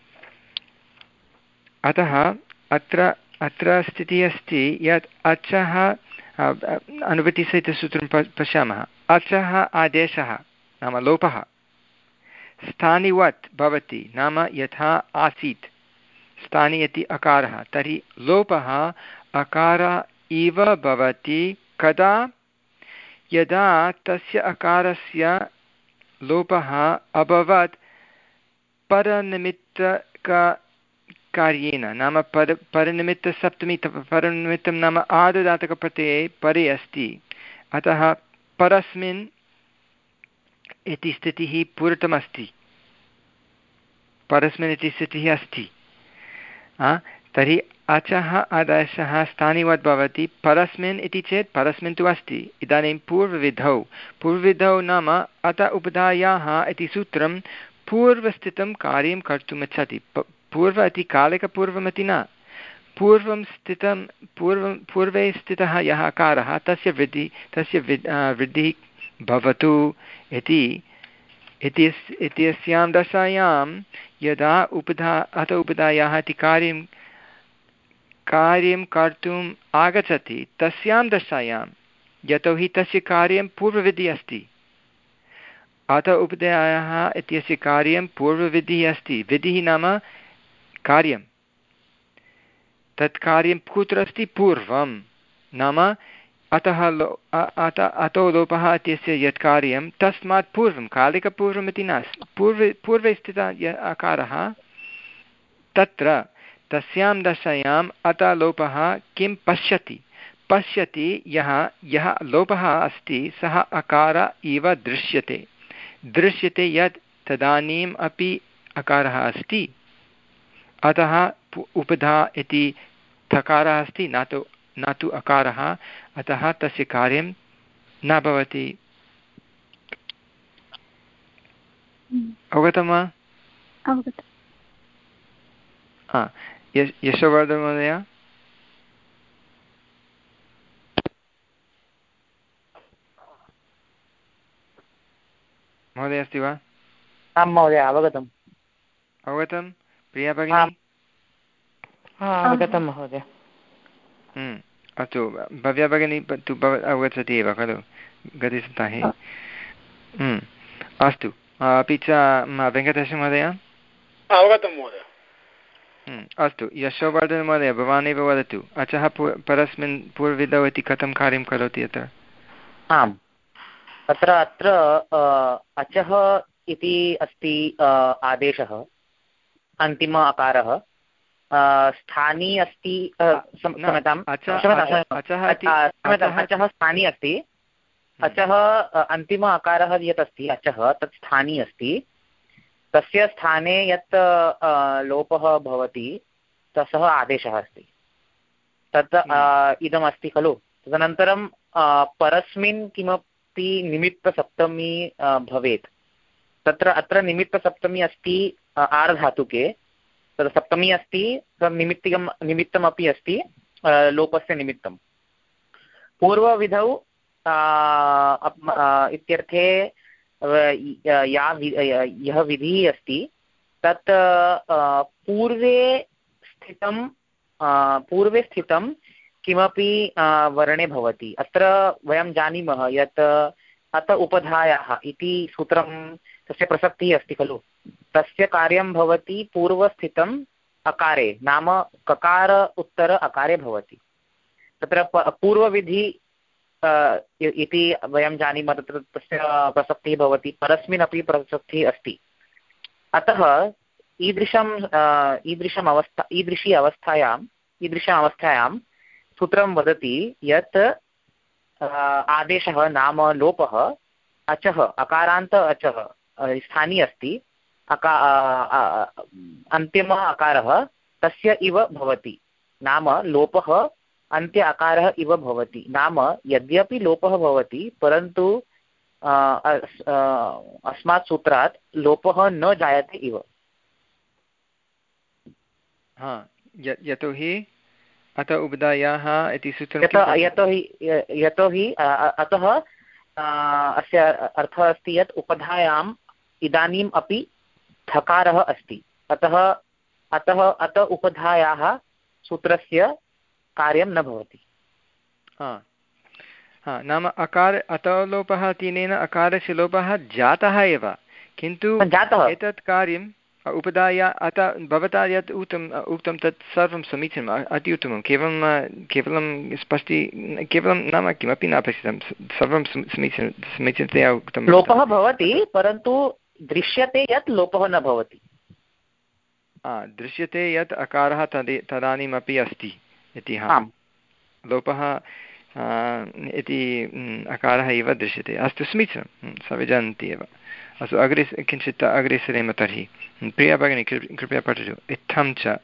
अतः अत्र अत्र स्थितिः अस्ति यत् अचः अनुवृत्तिसहितसूत्रं पश्यामः। अचः आदेशः नाम लोपः स्थानिवत् भवति नाम यथा आसीत् स्थानि इति अकारः, तर्हि लोपः अकार इव भवति कदा यदा तस्य अकारस्य लोपः अभवत् परनिमित्तकार्येण नाम पर परनिमित्तसप्तमी परनिमित्तं नाम आदुदातकप्रत्यये परे अस्ति। अतः परस्मिन् इति स्थितिः पूरितमस्ति, परस्मिन् इति स्थितिः अस्ति। तर्हि अचः आदेशः स्थानिवत् भवति परस्मिन् इति चेत् परस्मिन् तु अस्ति। इदानीं पूर्वविधौ पूर्वविधौ नाम अत उपधायाः इति सूत्रं पूर्वस्थितं कार्यं कर्तुम् इच्छति। पूर्व इति कालिकपूर्वमिति न, पूर्वं स्थितं पूर्वं पूर्वे स्थितः यः अकारः तस्य वृद्धि तस्य वृद्धिः भवतु इति इत्यस्यां दशायां यदा उपधा अत उपधायाः इति कार्यं कार्यं कर्तुम् आगच्छति तस्यां दशायां यतोहि तस्य कार्यं पूर्वविधिः अस्ति। अत उपधायाः इत्यस्य कार्यं पूर्वविधिः अस्ति। विधिः नाम कार्यं, तत् कार्यं कुत्र अस्ति पूर्वं नाम अतः लो अत अतो लोपः इत्यस्य यत् कार्यं तस्मात् पूर्वं कालिकपूर्वमिति नास्ति, पूर्वे पूर्वे स्थितः यः आकारः तत्र तस्यां दशायाम् अत लोपः किं पश्यति पश्यति यः यः लोपः अस्ति सः अकार इव दृश्यते दृश्यते यत् तदानीम् अपि अकारः अस्ति। अतः उपधा इति थकारः अस्ति न तु न तु अकारः, अतः तस्य कार्यं न भवति। अवगतं वा? अवगतम्। यशोवर्धन महोदय, महोदय अस्ति वा? आं महोदय अवगतम्। अवगतं प्रिया भगिनी? अवगतं महोदय। अस्तु, भव्या भगिनी तु अवगच्छति एव खलु गतसप्ताहे? अस्तु, अपि च वेङ्कटेशमहोदय? अवगतं महोदय। अस्तु, यशोवर्धन महोदय भवान् एव वदतु, अचः परस्मिन् पूर्वविधौ इति कथं कार्यं करोति अत्र? आम्, तत्र अत्र अचः इति अस्ति आदेशः, अन्तिम अकारः, स्थानी अस्ति, क्षम्यताम्, अचः स्थानी अस्ति, अचः अन्तिम अकारः यत् अस्ति अचः तत् स्थानी अस्ति, तस्य स्थाने यत् लोपः भवति तसः आदेशः अस्ति, तत् इदमस्ति खलु। तदनन्तरं परस्मिन् किमपि निमित्तसप्तमी भवेत्, तत्र अत्र निमित्तसप्तमी अस्ति आर्धातुके, तद् सप्तमी अस्ति, तद् निमित्तिकं निमित्तमपि अस्ति लोपस्य निमित्तं। पूर्वविधौ इत्यर्थे या यः विधिः अस्ति तत् पूर्वे स्थितं पूर्वे स्थितं किमपि वर्णे भवति। अत्र वयं जानीमः यत् अत उपधायाः इति सूत्रं तस्य प्रसक्तिः अस्ति खलु, तस्य कार्यं भवति पूर्वस्थितम् अकारे नाम ककार उत्तर अकारे भवति। तत्र पूर्वविधि इति वयं जानीमः, तत्र तस्य प्रसक्तिः भवति, परस्मिन् अपि प्रसक्तिः अस्ति। अतः ईदृशम् ईदृशम् अवस्था ईदृशी अवस्थायां ईदृश्याम् अवस्थायां सूत्रं वदति यत् आदेशः नाम लोपः अचः अकारान्त अचः स्थानी अस्ति, अका अन्तिम अकारः तस्य इव भवति, नाम लोपः अन्त्य अकारः इव भवति। नाम यद्यपि लोपः भवति परन्तु अस्मात् सूत्रात् लोपः न जायते इव। हा यतोहि अत उपधायाः इति सूत्रं यतोहि यतोहि अतः अस्य अर्थः अस्ति यत् उपधायाम् इदानीम् अपि थकारः अस्ति, अतः अतः अत उपधायाः सूत्रस्य कार्यं न भवति। हा हा नाम अकार अतलोपः तेनेन अकारस्य लोपः जातः एव, किन्तु एतत् कार्यम् उपधाया अत भवता यत् उक्तम् उक्तं तत् सर्वं समीचीनम्, अति उत्तमं। केवलं केवलं स्पष्टी केवलं नाम किमपि न अपेक्षितं, सर्वं समीचीनं समीचीनतया उक्तं। लोपः भवति परन्तु दृश्यते यत् लोपः न भवति। दृश्यते यत् अकारः तदे तदानीमपि अस्ति इति। हा लोपः इति अकारः एव दृश्यते। अस्तु समीचीनं, सर्वे जानन्ति एव। अस्तु अग्रे किञ्चित् अग्रे सरेम तर्हि। प्रिया भगिनी कृपया पठतु। इत्थं च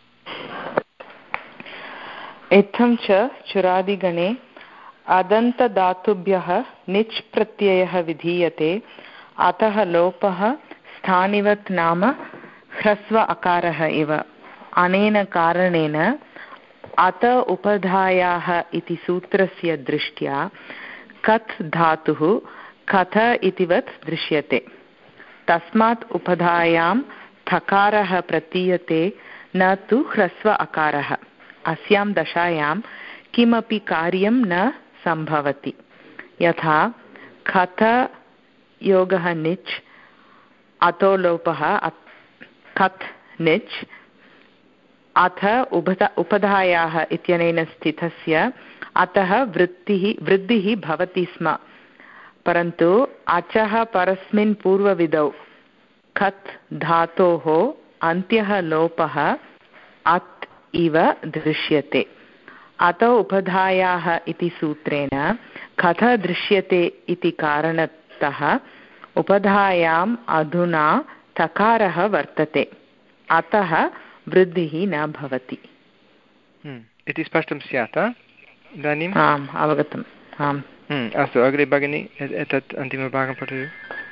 इत्थं च चुरादिगणे अदन्तधातुभ्यः निच् प्रत्ययः विधीयते, अतः लोपः स्थानिवत् नाम ह्रस्व अकारः इव। अनेन कारणेन अत उपधायाः इति सूत्रस्य दृष्ट्या कत् धातुः कथ इतिवत् दृश्यते। तस्मात् उपधायां थकारः प्रतीयते न तु ह्रस्व अकारः। अस्यां दशायां किमपि कार्यं न सम्भवति। यथा कथ योगः निच् अतो लोपः कत् निच्, अथ उपधा उपधायाः इत्यनेन स्थितस्य अतः वृत्तिः वृद्धिः भवति स्म, परन्तु अचः परस्मिन् पूर्वविधौ खत् धातोः अन्त्यः लोपः अत् इव दृश्यते। अतो उपधायाः इति सूत्रेण कथ दृश्यते इति कारणतः उपधायाम् अधुना तकारः वर्तते, अतः वृद्धिः न भवति इति स्पष्टं स्यात् इदानीम्। आम् अवगतम्। आम् अस्तु अग्रे भगिनी एतत् अन्तिमभागं पठतु।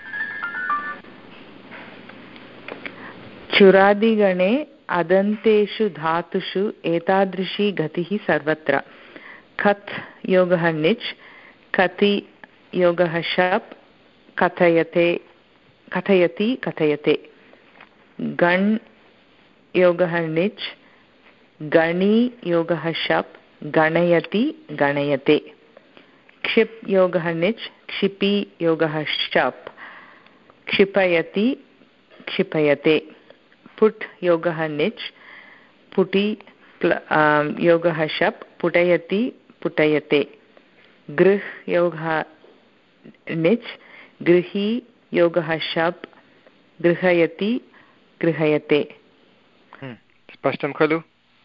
चुरादिगणे अदन्तेषु धातुषु एतादृशी गतिः सर्वत्र। खत् योगः निच्, कति योगः शप्, कथयते कथयति कथयते। गण् योगः निच्, गणी योगः शप्, गणयति गणयते। क्षिप् योगः निच्, क्षिपि योगः शप्, क्षिपयति क्षिपयते। पुट् योगः निच्, पुटि योगः शप्, पुटयति पुटयते। गृह् योगः निच्, गृही योगः शप्, गृहयति गृहयते। स्पष्टं खलु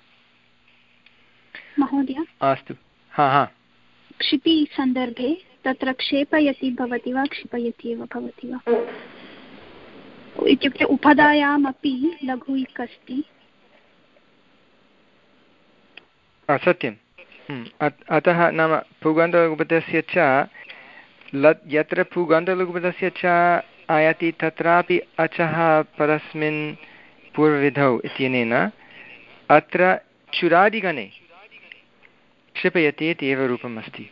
महोदय? अस्तु। हा हा क्षिपि सन्दर्भे तत्र क्षेपयति भवति वा क्षिपयति एव भवति वा? इत्युक्ते उपधायामपि लघु इक् अस्ति। सत्यम्। अतः नाम पुगन्तलघुपदस्य च लट् यत्र पुगन्तलघुपदस्य च आयाति तत्रापि अचः परस्मिन् पूर्वविधौ इत्यनेन अत्र चुरादिगणे क्षिपयति इति एव रूपम् अस्ति।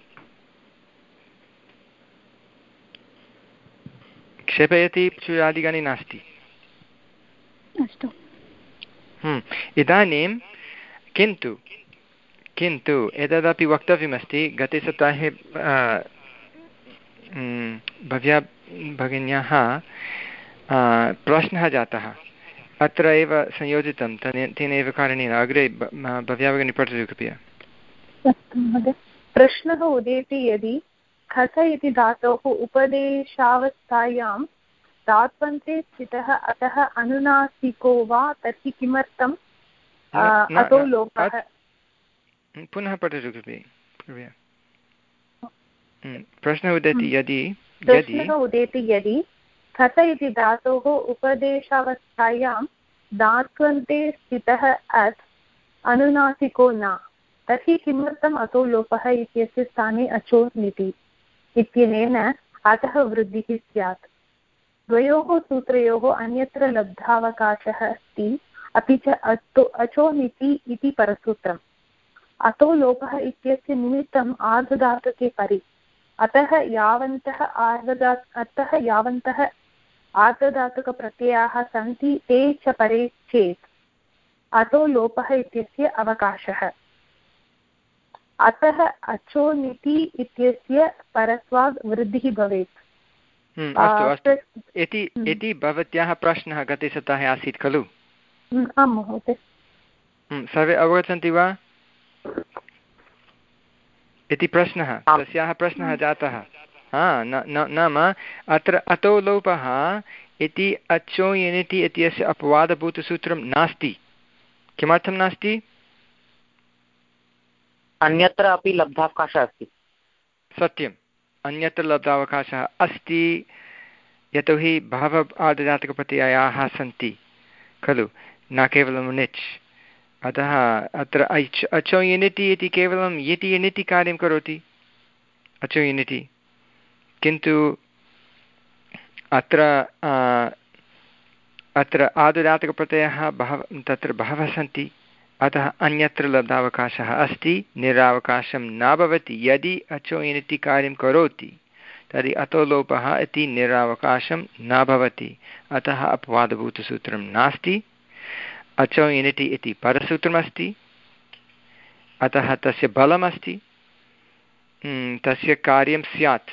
क्षिपयति चुरादिगणे नास्ति। अस्तु। इदानीं किन्तु किन्तु एतदपि वक्तव्यमस्ति। गते सप्ताहे भव्या भगिन्याः प्रश्नः जातः, अत्र एव संयोजितं तेन एव कारणेन। अग्रे भव्या भगिनी पठतु कृपया। अस्तु महोदय। प्रश्नः उदेति यदि खस इति धातोः उपदेशावस्थायां धात्वन्ते स्थितः अतः अनुनासिको वा तर्हि किमर्थम् अतो लोपः? पुनः पठतु कृपया। प्रश्नः उदेति यदि प्रश्नः उदेति यदि खस इति धातोः उपदेशावस्थायां धात्वन्ते स्थितः अत् अनुनासिको न, तर्हि किमर्थम् अतो लोपः इत्यस्य स्थाने अचो निति इत्यनेन अतः वृद्धिः स्यात्। द्वयोः सूत्रयोः अन्यत्र लब्धावकाशः अस्ति, अपि च अतो अचोनिति इति परसूत्रम्। अतो लोपः इत्यस्य निमित्तम् आर्धधातुके परि, अतः यावन्तः आर्धधा अतः यावन्तः आर्धधातुकप्रत्ययाः सन्ति ते च परे चेत् अतो लोपः इत्यस्य अवकाशः। अतः अचोनिति इत्यस्य परत्वात् वृद्धिः भवेत्। अस्तु अस्तु, इति इति भवत्याः प्रश्नः गते सप्ताहे आसीत् खलु? आं महोदय। सर्वे अवगच्छन्ति वा? इति प्रश्नः, तस्याः प्रश्नः जातः। हा नाम अत्र अतो लोपः इति अचो यनिति इत्यस्य अपवादभूतसूत्रं नास्ति। किमर्थं नास्ति? अन्यत्र अपि लब्धावकाशः अस्ति। सत्यम्, अन्यत्र लब्धावकाशः अस्ति, यतोहि बहवः आर्धधातुकप्रत्ययाः सन्ति खलु, न केवलं निच्। अतः अत्र ऐच् अचो यनिति इति केवलं यति यनिति कार्यं करोति, अचो यनिति। किन्तु अत्र अत्र आर्धधातुकप्रत्ययः बहवः तत्र बहवः सन्ति, अतः अन्यत्र लब्धावकाशः अस्ति, निरावकाशं न भवति। यदि अचो यनिति कार्यं करोति तर्हि अतो लोपः इति निरावकाशं न भवति, अतः अपवादभूतसूत्रं नास्ति। अचो यनिति इति परसूत्रमस्ति, अतः तस्य बलमस्ति, तस्य कार्यं स्यात्।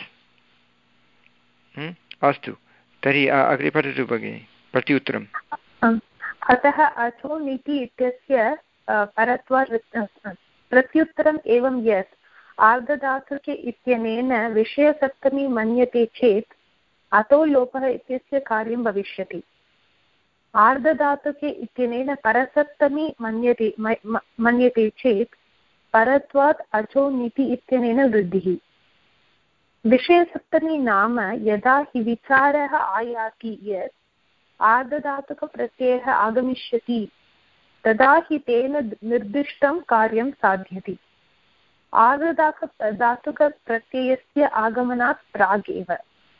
अस्तु, तर्हि अग्रे पठतु भगिनि प्रत्युत्तरम्। अतः अचो नीति इत्यस्य परत्वात् प्रत्युत्तरम् एवं यत् आर्धधातुके इत्यनेन विषयसप्तमी मन्यते चेत् अतो लोपः इत्यस्य कार्यं भविष्यति। आर्धधातुके इत्यनेन परसप्तमी मन्यते मन्यते चेत् परत्वात् अचो नीति इत्यनेन वृद्धिः। विषयसप्तमी नाम यदा हि विचारः आयाति यत् आर्धधातुकप्रत्ययः आगमिष्यति तदा हि तेन निर्दिष्टं कार्यं साध्यति, आर्धधातुक धातुकप्रत्ययस्य आगमनात् प्रागेव।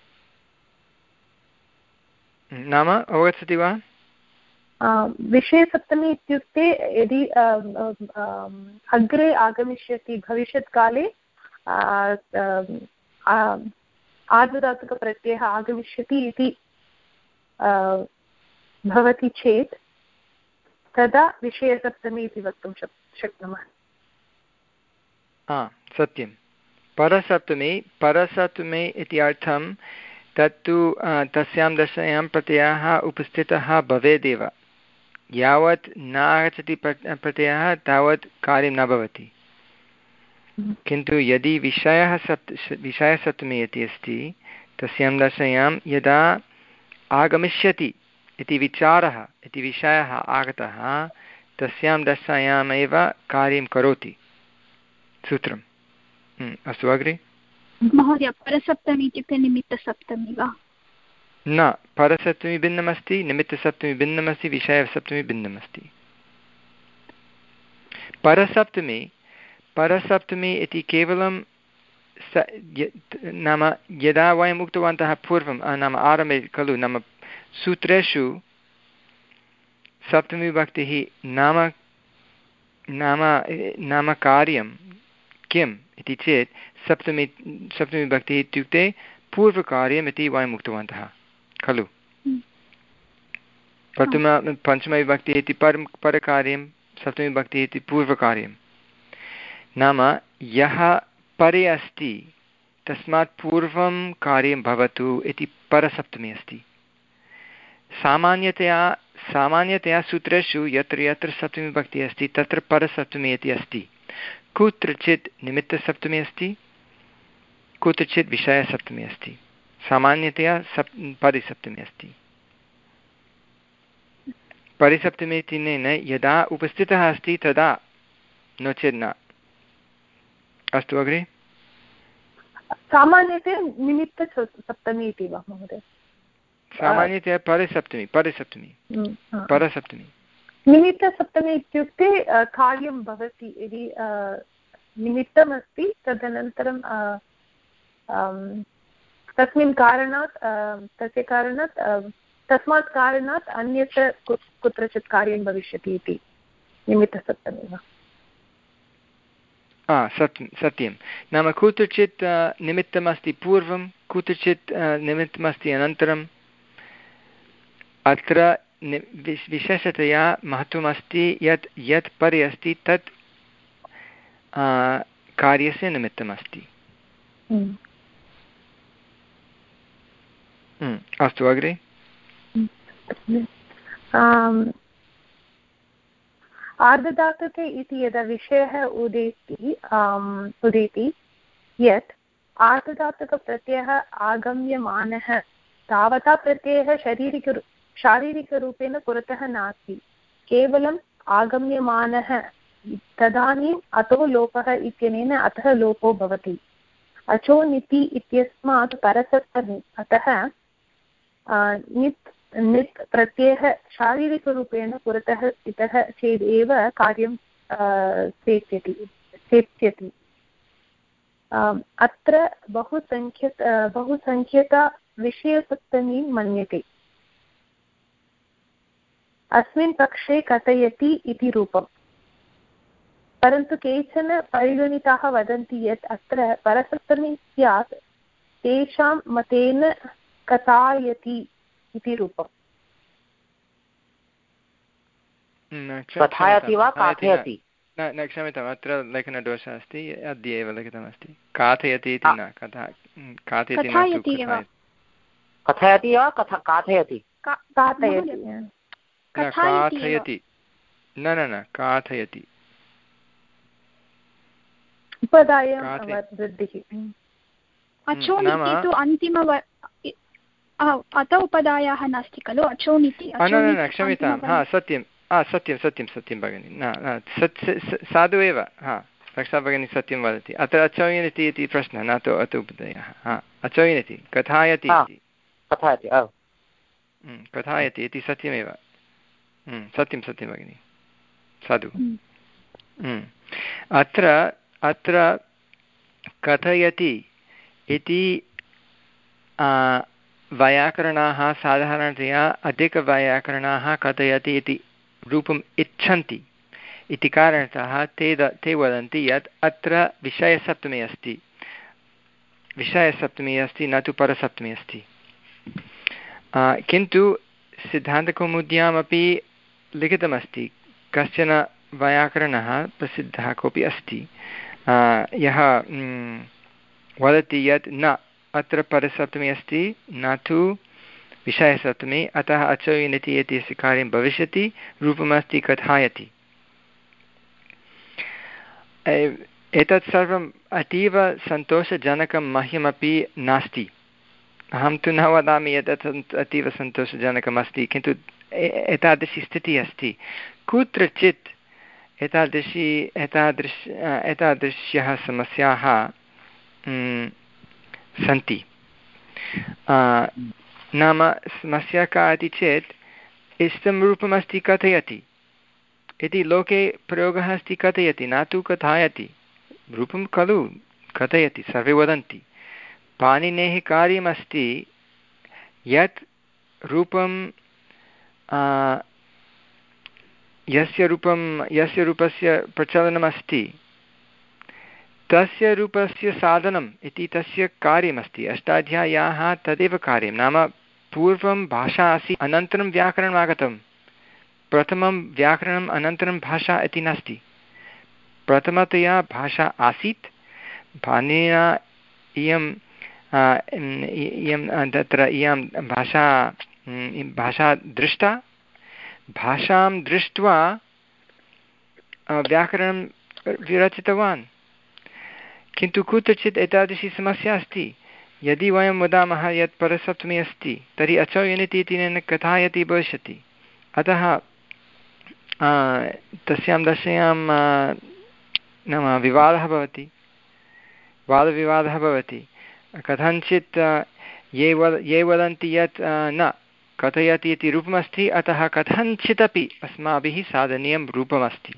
नाम अवगच्छति वा? विषयसप्तमी इत्युक्ते यदि अग्रे आगमिष्यति, भविष्यत्काले आर्धधातुकप्रत्ययः आगमिष्यति इति भवति चेत् तदा विषयसप्तमी इति वक्तुं शक् शक्नुमः। हा, सत्यं। परसप्तमी परसप्तमी इति अर्थं तत्तु तस्यां दशायां प्रत्ययः उपस्थितः भवेदेव। यावत् न आगच्छति प्रत्ययः तावत् कार्यं न भवति। किन्तु यदि विषयः सप्त विषयसप्तमी इति अस्ति, तस्यां दशायां यदा आगमिष्यति इति विचारः इति विषयः आगतः, तस्यां दशायामेव कार्यं करोति सूत्रम्। अस्तु, अग्रे। महोदय, परसप्तमी इत्युक्ते निमित्तसप्तमी वा? न, परसप्तमी भिन्नमस्ति, निमित्तसप्तमी भिन्नमस्ति, विषयसप्तमी भिन्नमस्ति। परसप्तमी परसप्तमी इति केवलं स नाम यदा वयम् उक्तवन्तः पूर्वं, नाम आरम्भे खलु, नाम सूत्रेषु सप्तमीविभक्तिः नाम नाम नाम कार्यं किम् इति चेत् सप्तमी सप्तमीविभक्तिः इत्युक्ते पूर्वकार्यम् इति वयम् उक्तवन्तः खलु। प्रथम पञ्चमविभक्तिः इति परं परकार्यं, सप्तमीविभक्तिः इति पूर्वकार्यं। नाम यः परे अस्ति तस्मात् पूर्वं कार्यं भवतु इति परसप्तमी अस्ति। सामान्यतया सामान्यतया सूत्रेषु यत्र यत्र सप्तमीविभक्तिः अस्ति तत्र परसप्तमी इति अस्ति। कुत्रचित् निमित्तसप्तमी अस्ति, कुत्रचित् विषयसप्तमी अस्ति। सामान्यतया सप् परिसप्तमी अस्ति। परिसप्तमी इत्यनेन यदा उपस्थितः अस्ति तदा, नो चेत् न। अस्तु, अग्रे। सामान्यतया निमित्तसप्तमी इति वा महोदय? सामान्यतया परिसप्तमी परिसप्तमी परसप्तमी। निमित्तसप्तमी इत्युक्ते कार्यं भवति, यदि निमित्तमस्ति तदनन्तरं तस्मिन् कारणात् तस्य कारणात् तस्मात् कारणात् अन्यत्र कुत्रचित् कार्यं भविष्यति इति निमित्तसप्तमी वा? सत्यं सत्यं नाम कुत्रचित् निमित्तमस्ति पूर्वं, कुत्रचित् निमित्तमस्ति अनन्तरम्। अत्र विशेषतया महत्त्वमस्ति यत् यत् परे अस्ति तत् कार्यस्य निमित्तमस्ति। अस्तु, अग्रे। आर्धधातुके इति यदा विषयः उदेति उदेति यत् आर्धधातुकप्रत्ययः आगम्यमानः तावता प्रत्ययः शारीरिक शारीरिकरूपेण पुरतः नास्ति, केवलम् आगम्यमानः, तदानीम् अतो लोपः इत्यनेन अतः लोपो भवति। अचो निति इत्यस्मात् परसप्तमी, अतः नित् नित् प्रत्ययः शारीरिकरूपेण पुरतः स्थितः चेदेव कार्यं सेत्स्यति सेत्स्यति अत्र बहुसङ्ख्यक बहुसङ्ख्यका विषयसप्तमी मन्यते। अस्मिन् पक्षे कथयति इति रूपम्, परन्तु केचन परिगणिताः वदन्ति यत् अत्र परसप्तमी स्यात्, तेषां मतेन कथायति इति रूपम्। कथायति वा काथयति? न न क्षम्यताम्, अत्र लेखनदोषः अस्ति, अद्य एव लिखितमस्ति काथयति इति न, कथा काथयति न, कथयति वा कथा काथयति? काथयति काथयति न न न काथयति। अचोनिति तु अन्तिम अत उपदायाः नास्ति खलु, अचोनिति। न न क्षम्यतां, हा सत्यं सत्यं सत्यं सत्यं भगिनि, न साधु एव, हा रक्षा भगिनी सत्यं वदति। अत्र अचोयनिति इति प्रश्नः, न तु अत उपदयः। हा अचोयनिति कथायति इति, कथायति कथायति इति सत्यमेव, सत्यं सत्यं भगिनि, साधु। अत्र अत्र कथयति इति वैयाकरणाः साधारणतया अधिकवैयाकरणाः कथयति इति रूपम् इच्छन्ति इति कारणतः ते ते वदन्ति यत् अत्र विषयसप्तमी अस्ति, विषयसप्तमी अस्ति, न तु परसप्तमी अस्ति। किन्तु सिद्धान्तकौमुद्यामपि लिखितमस्ति, कश्चन वैयाकरणः प्रसिद्धः कोऽपि अस्ति यः वदति यत् न अत्र परसप्तमी अस्ति न तु विषयसप्तमी, अतः अचोयनिति इत्यस्य कार्यं भविष्यति, रूपमस्ति कथायति। एतत् सर्वम् अतीव सन्तोषजनकं मह्यमपि नास्ति। अहं तु न वदामि यत् एतत् अतीव सन्तोषजनकम् अस्ति, किन्तु एतादृशी स्थितिः अस्ति। कुत्रचित् एतादृशी एतादृश एतादृश्यः समस्याः सन्ति। नाम समस्या का इति चेत् इष्टं रूपमस्ति कथयति इति लोके प्रयोगः अस्ति, कथयति न तु कथायति, रूपं खलु कथयति, सर्वे वदन्ति। पाणिनेः कार्यमस्ति यत् रूपं यस्य रूपं यस्य रूपस्य प्रचलनमस्ति तस्य रूपस्य साधनम् इति तस्य कार्यमस्ति। अष्टाध्याय्याः तदेव कार्यं, नाम पूर्वं भाषा आसीत् अनन्तरं व्याकरणम् आगतं। प्रथमं व्याकरणम् अनन्तरं भाषा इति नास्ति, प्रथमतया भाषा आसीत्, पाणिनिना इयं इयं तत्र इयं भाषा भाषा दृष्टा, भाषां दृष्ट्वा व्याकरणं विरचितवान्। किन्तु कुत्रचित् एतादृशी समस्या अस्ति, यदि वयं वदामः यत् परसप्तमी अस्ति तर्हि अचोयनिति इत्यनेन कथायति भविष्यति, अतः तस्यां दशायां नाम विवादः भवति, वादविवादः भवति। कथञ्चित् ये वद ये वदन्ति यत् न कथयति इति रूपमस्ति, अतः कथञ्चिदपि अस्माभिः साधनीयं रूपमस्ति।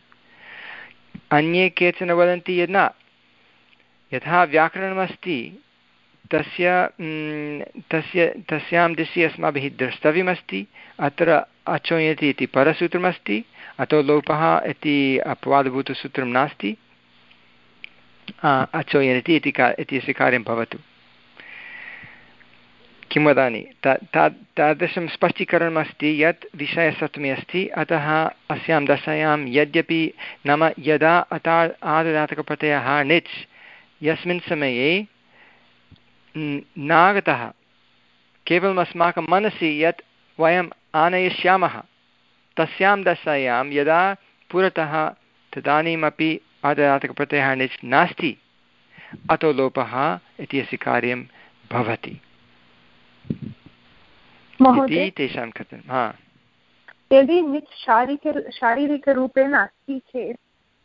अन्ये केचन वदन्ति यत् न, यथा व्याकरणमस्ति तस्य तस्य तस्यां दिशि अस्माभिः द्रष्टव्यमस्ति। अत्र अचोयति इति परसूत्रमस्ति, अतो लोपः इति अपवादभूतसूत्रं नास्ति। अचोयति इति का इत्यस्य कार्यं भवतु। किं वदामि, तादृशं स्पष्टीकरणमस्ति यत् विषयसप्तमी अस्ति, अतः अस्यां दशायां यद्यपि नाम यदा अता आददातकप्रत्ययः णिच् यस्मिन् समये नागतः, केवलम् अस्माकं मनसि यत् वयम् आनयिष्यामः, तस्यां दशायां यदा पुरतः तदानीमपि आददातकप्रत्ययः णिच् नास्ति, अतो लोपः इत्यस्य कार्यं भवति इति तेषां कथनं। हा, यदि णिच् शारीरिक शारीरिकरूपेण अस्ति चेत्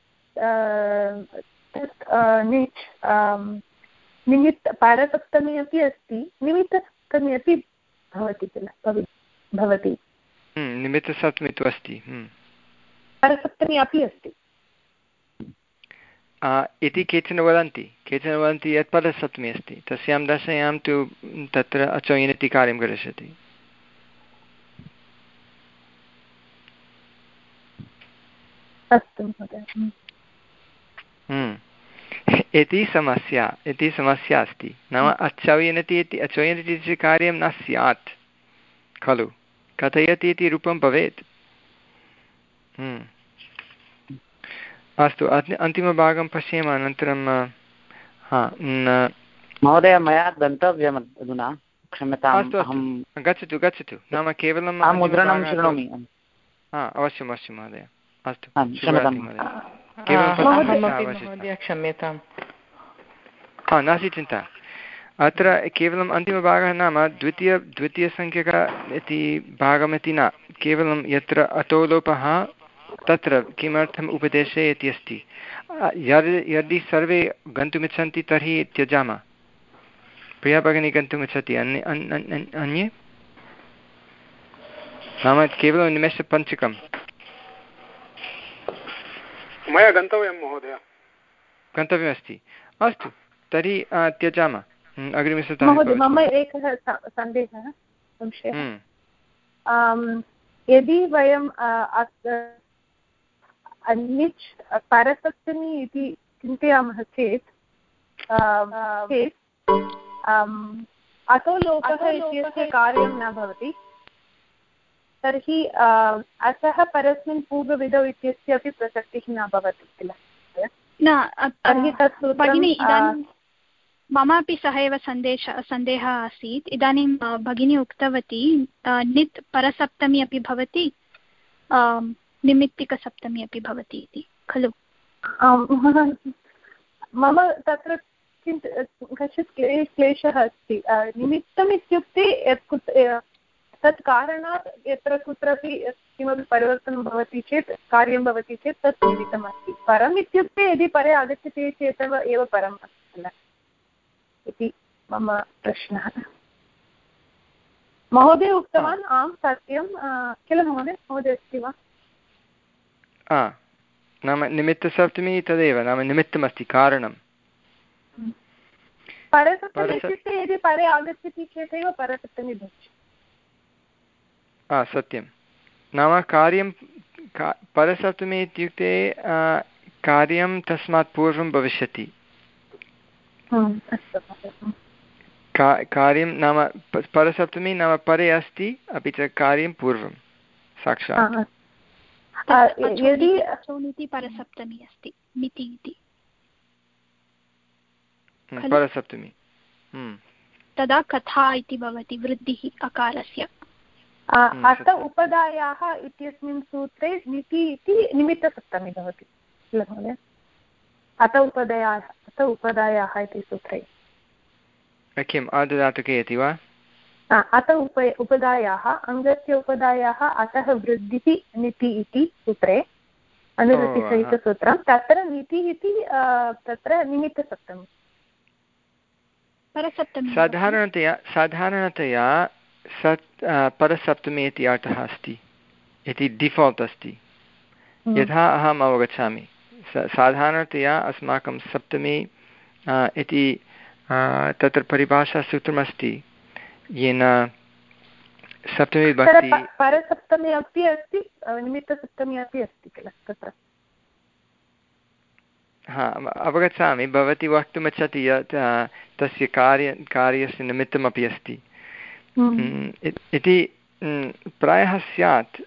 तत् णिच् निमित्त पारसप्तमी अपि अस्ति, निमित्तसप्तमी अपि भवति किल भवति निमित्तसप्तमी तु अस्ति, परसप्तमी अपि अस्ति इति केचन वदन्ति। केचन वदन्ति यत् परसप्तमी अस्ति, तस्यां दशायां तु तत्र अचोयनिति कार्यं करिष्यति। अस्तु महोदय। इति समस्या इति समस्या अस्ति। नाम अचोयनति इति अचोयनति इति कार्यं न स्यात् खलु, कथयति इति रूपं भवेत्। अस्तु, अन्तिमभागं पश्येम अनन्तरं। हा महोदय, मया गन्तव्यम् अधुना, क्षम्यताम्। अस्तु अस्तु, गच्छतु गच्छतु। नाम केवलं मुद्रणं शृणोमि। हा, अवश्यम् अवश्यं महोदय। अस्तु, क्षम्यताम्। हा, नास्ति चिन्ता। अत्र केवलम् अन्तिमभागः नाम द्वितीय द्वितीयसङ्ख्यकः इति भागमिति न, केवलं यत्र अतो लोपः तत्र किमर्थम् उपदेशे इति अस्ति। यदि यदि सर्वे गन्तुमिच्छन्ति तर्हि त्यजामः। प्रिया भगिनी गन्तुमिच्छति? अन्ये अन्ये नाम केवलं निमेषपञ्चकं। मया गन्तव्यं महोदय। गन्तव्यमस्ति? अस्तु, तर्हि त्यजामः। अग्रिमसप्ताहे महोदय, मम एकः सन्देहः संशयः। यदि वयं णिच् परसप्तमी इति चिन्तयामः चेत् अतो लोपः इत्यस्य कार्यं न भवति, तर्हि अतः परस्मिन् पूर्वविधौ इत्यस्य अपि प्रसक्तिः न भवति किल? न, तर्हि तत् भगिनी इदानीं ममापि सः एव सन्देश सन्देहः आसीत्। इदानीं भगिनी उक्तवती णित् परसप्तमी अपि भवति, निमित्तिकसप्तमी अपि भवति इति खलु? मम तत्र किञ्च कश्चित् क्लेशः अस्ति। निमित्तम् इत्युक्ते यत् तत् कारणात् यत्र कुत्रापि किमपि परिवर्तनं भवति चेत्, कार्यं भवति चेत् तत् निमित्तम् अस्ति। परम् इत्युक्ते यदि परे आगच्छति चेत् एव परम् अस्ति इति मम प्रश्नः। महोदय उक्तवान् आं सत्यं किल महोदय? महोदय अस्ति वा? नाम निमित्तसप्तमी तदेव, नाम निमित्तमस्ति, कारणं। परसप्तमी इत्युक्ते यदि परे आगच्छति चेत् एव परसप्तमी भवति। सत्यं, नाम कार्यं परसप्तमी इत्युक्ते कार्यं तस्मात् पूर्वं भविष्यति। कार्यं नाम परसप्तमी नाम परे अस्ति, अपि च कार्यं पूर्वं साक्षात्। यदि अचोनिति परसप्तमी अस्ति, मिति इति परसप्तमी, तदा कथा इति भवति वृद्धिः अकारस्य। अत उपदायाः इत्यस्मिन् सूत्रे निति इति निमित्तसप्तमी भवति किल महोदय? अत उपदायाः अत उपदायाः इति सूत्रे किम् आददातुके इति वा? अत उप उपदायाः अङ्गस्य उपदायाः अतः वृद्धिः निति इति सूत्रे, अनुवृत्तिसहितसूत्रं, तत्र निति इति तत्र निमित्तसप्तमी। परसप्तमी साधारणतया साधारणतया सत् परसप्तमी इति अर्थः अस्ति इति डिफाल्ट् अस्ति, यथा अहम् अवगच्छामि। साधारणतया अस्माकं सप्तमी इति तत्र परिभाषासूत्रमस्ति येन सप्तमी विभक्ति परसप्तमी अपि अस्ति निमित्तसप्तमी अपि अस्ति किल तत्र हा अवगच्छामि भवती वक्तुमिच्छति यत् तस्य कार्य कार्यस्य निमित्तमपि अस्ति इति प्रायः स्यात्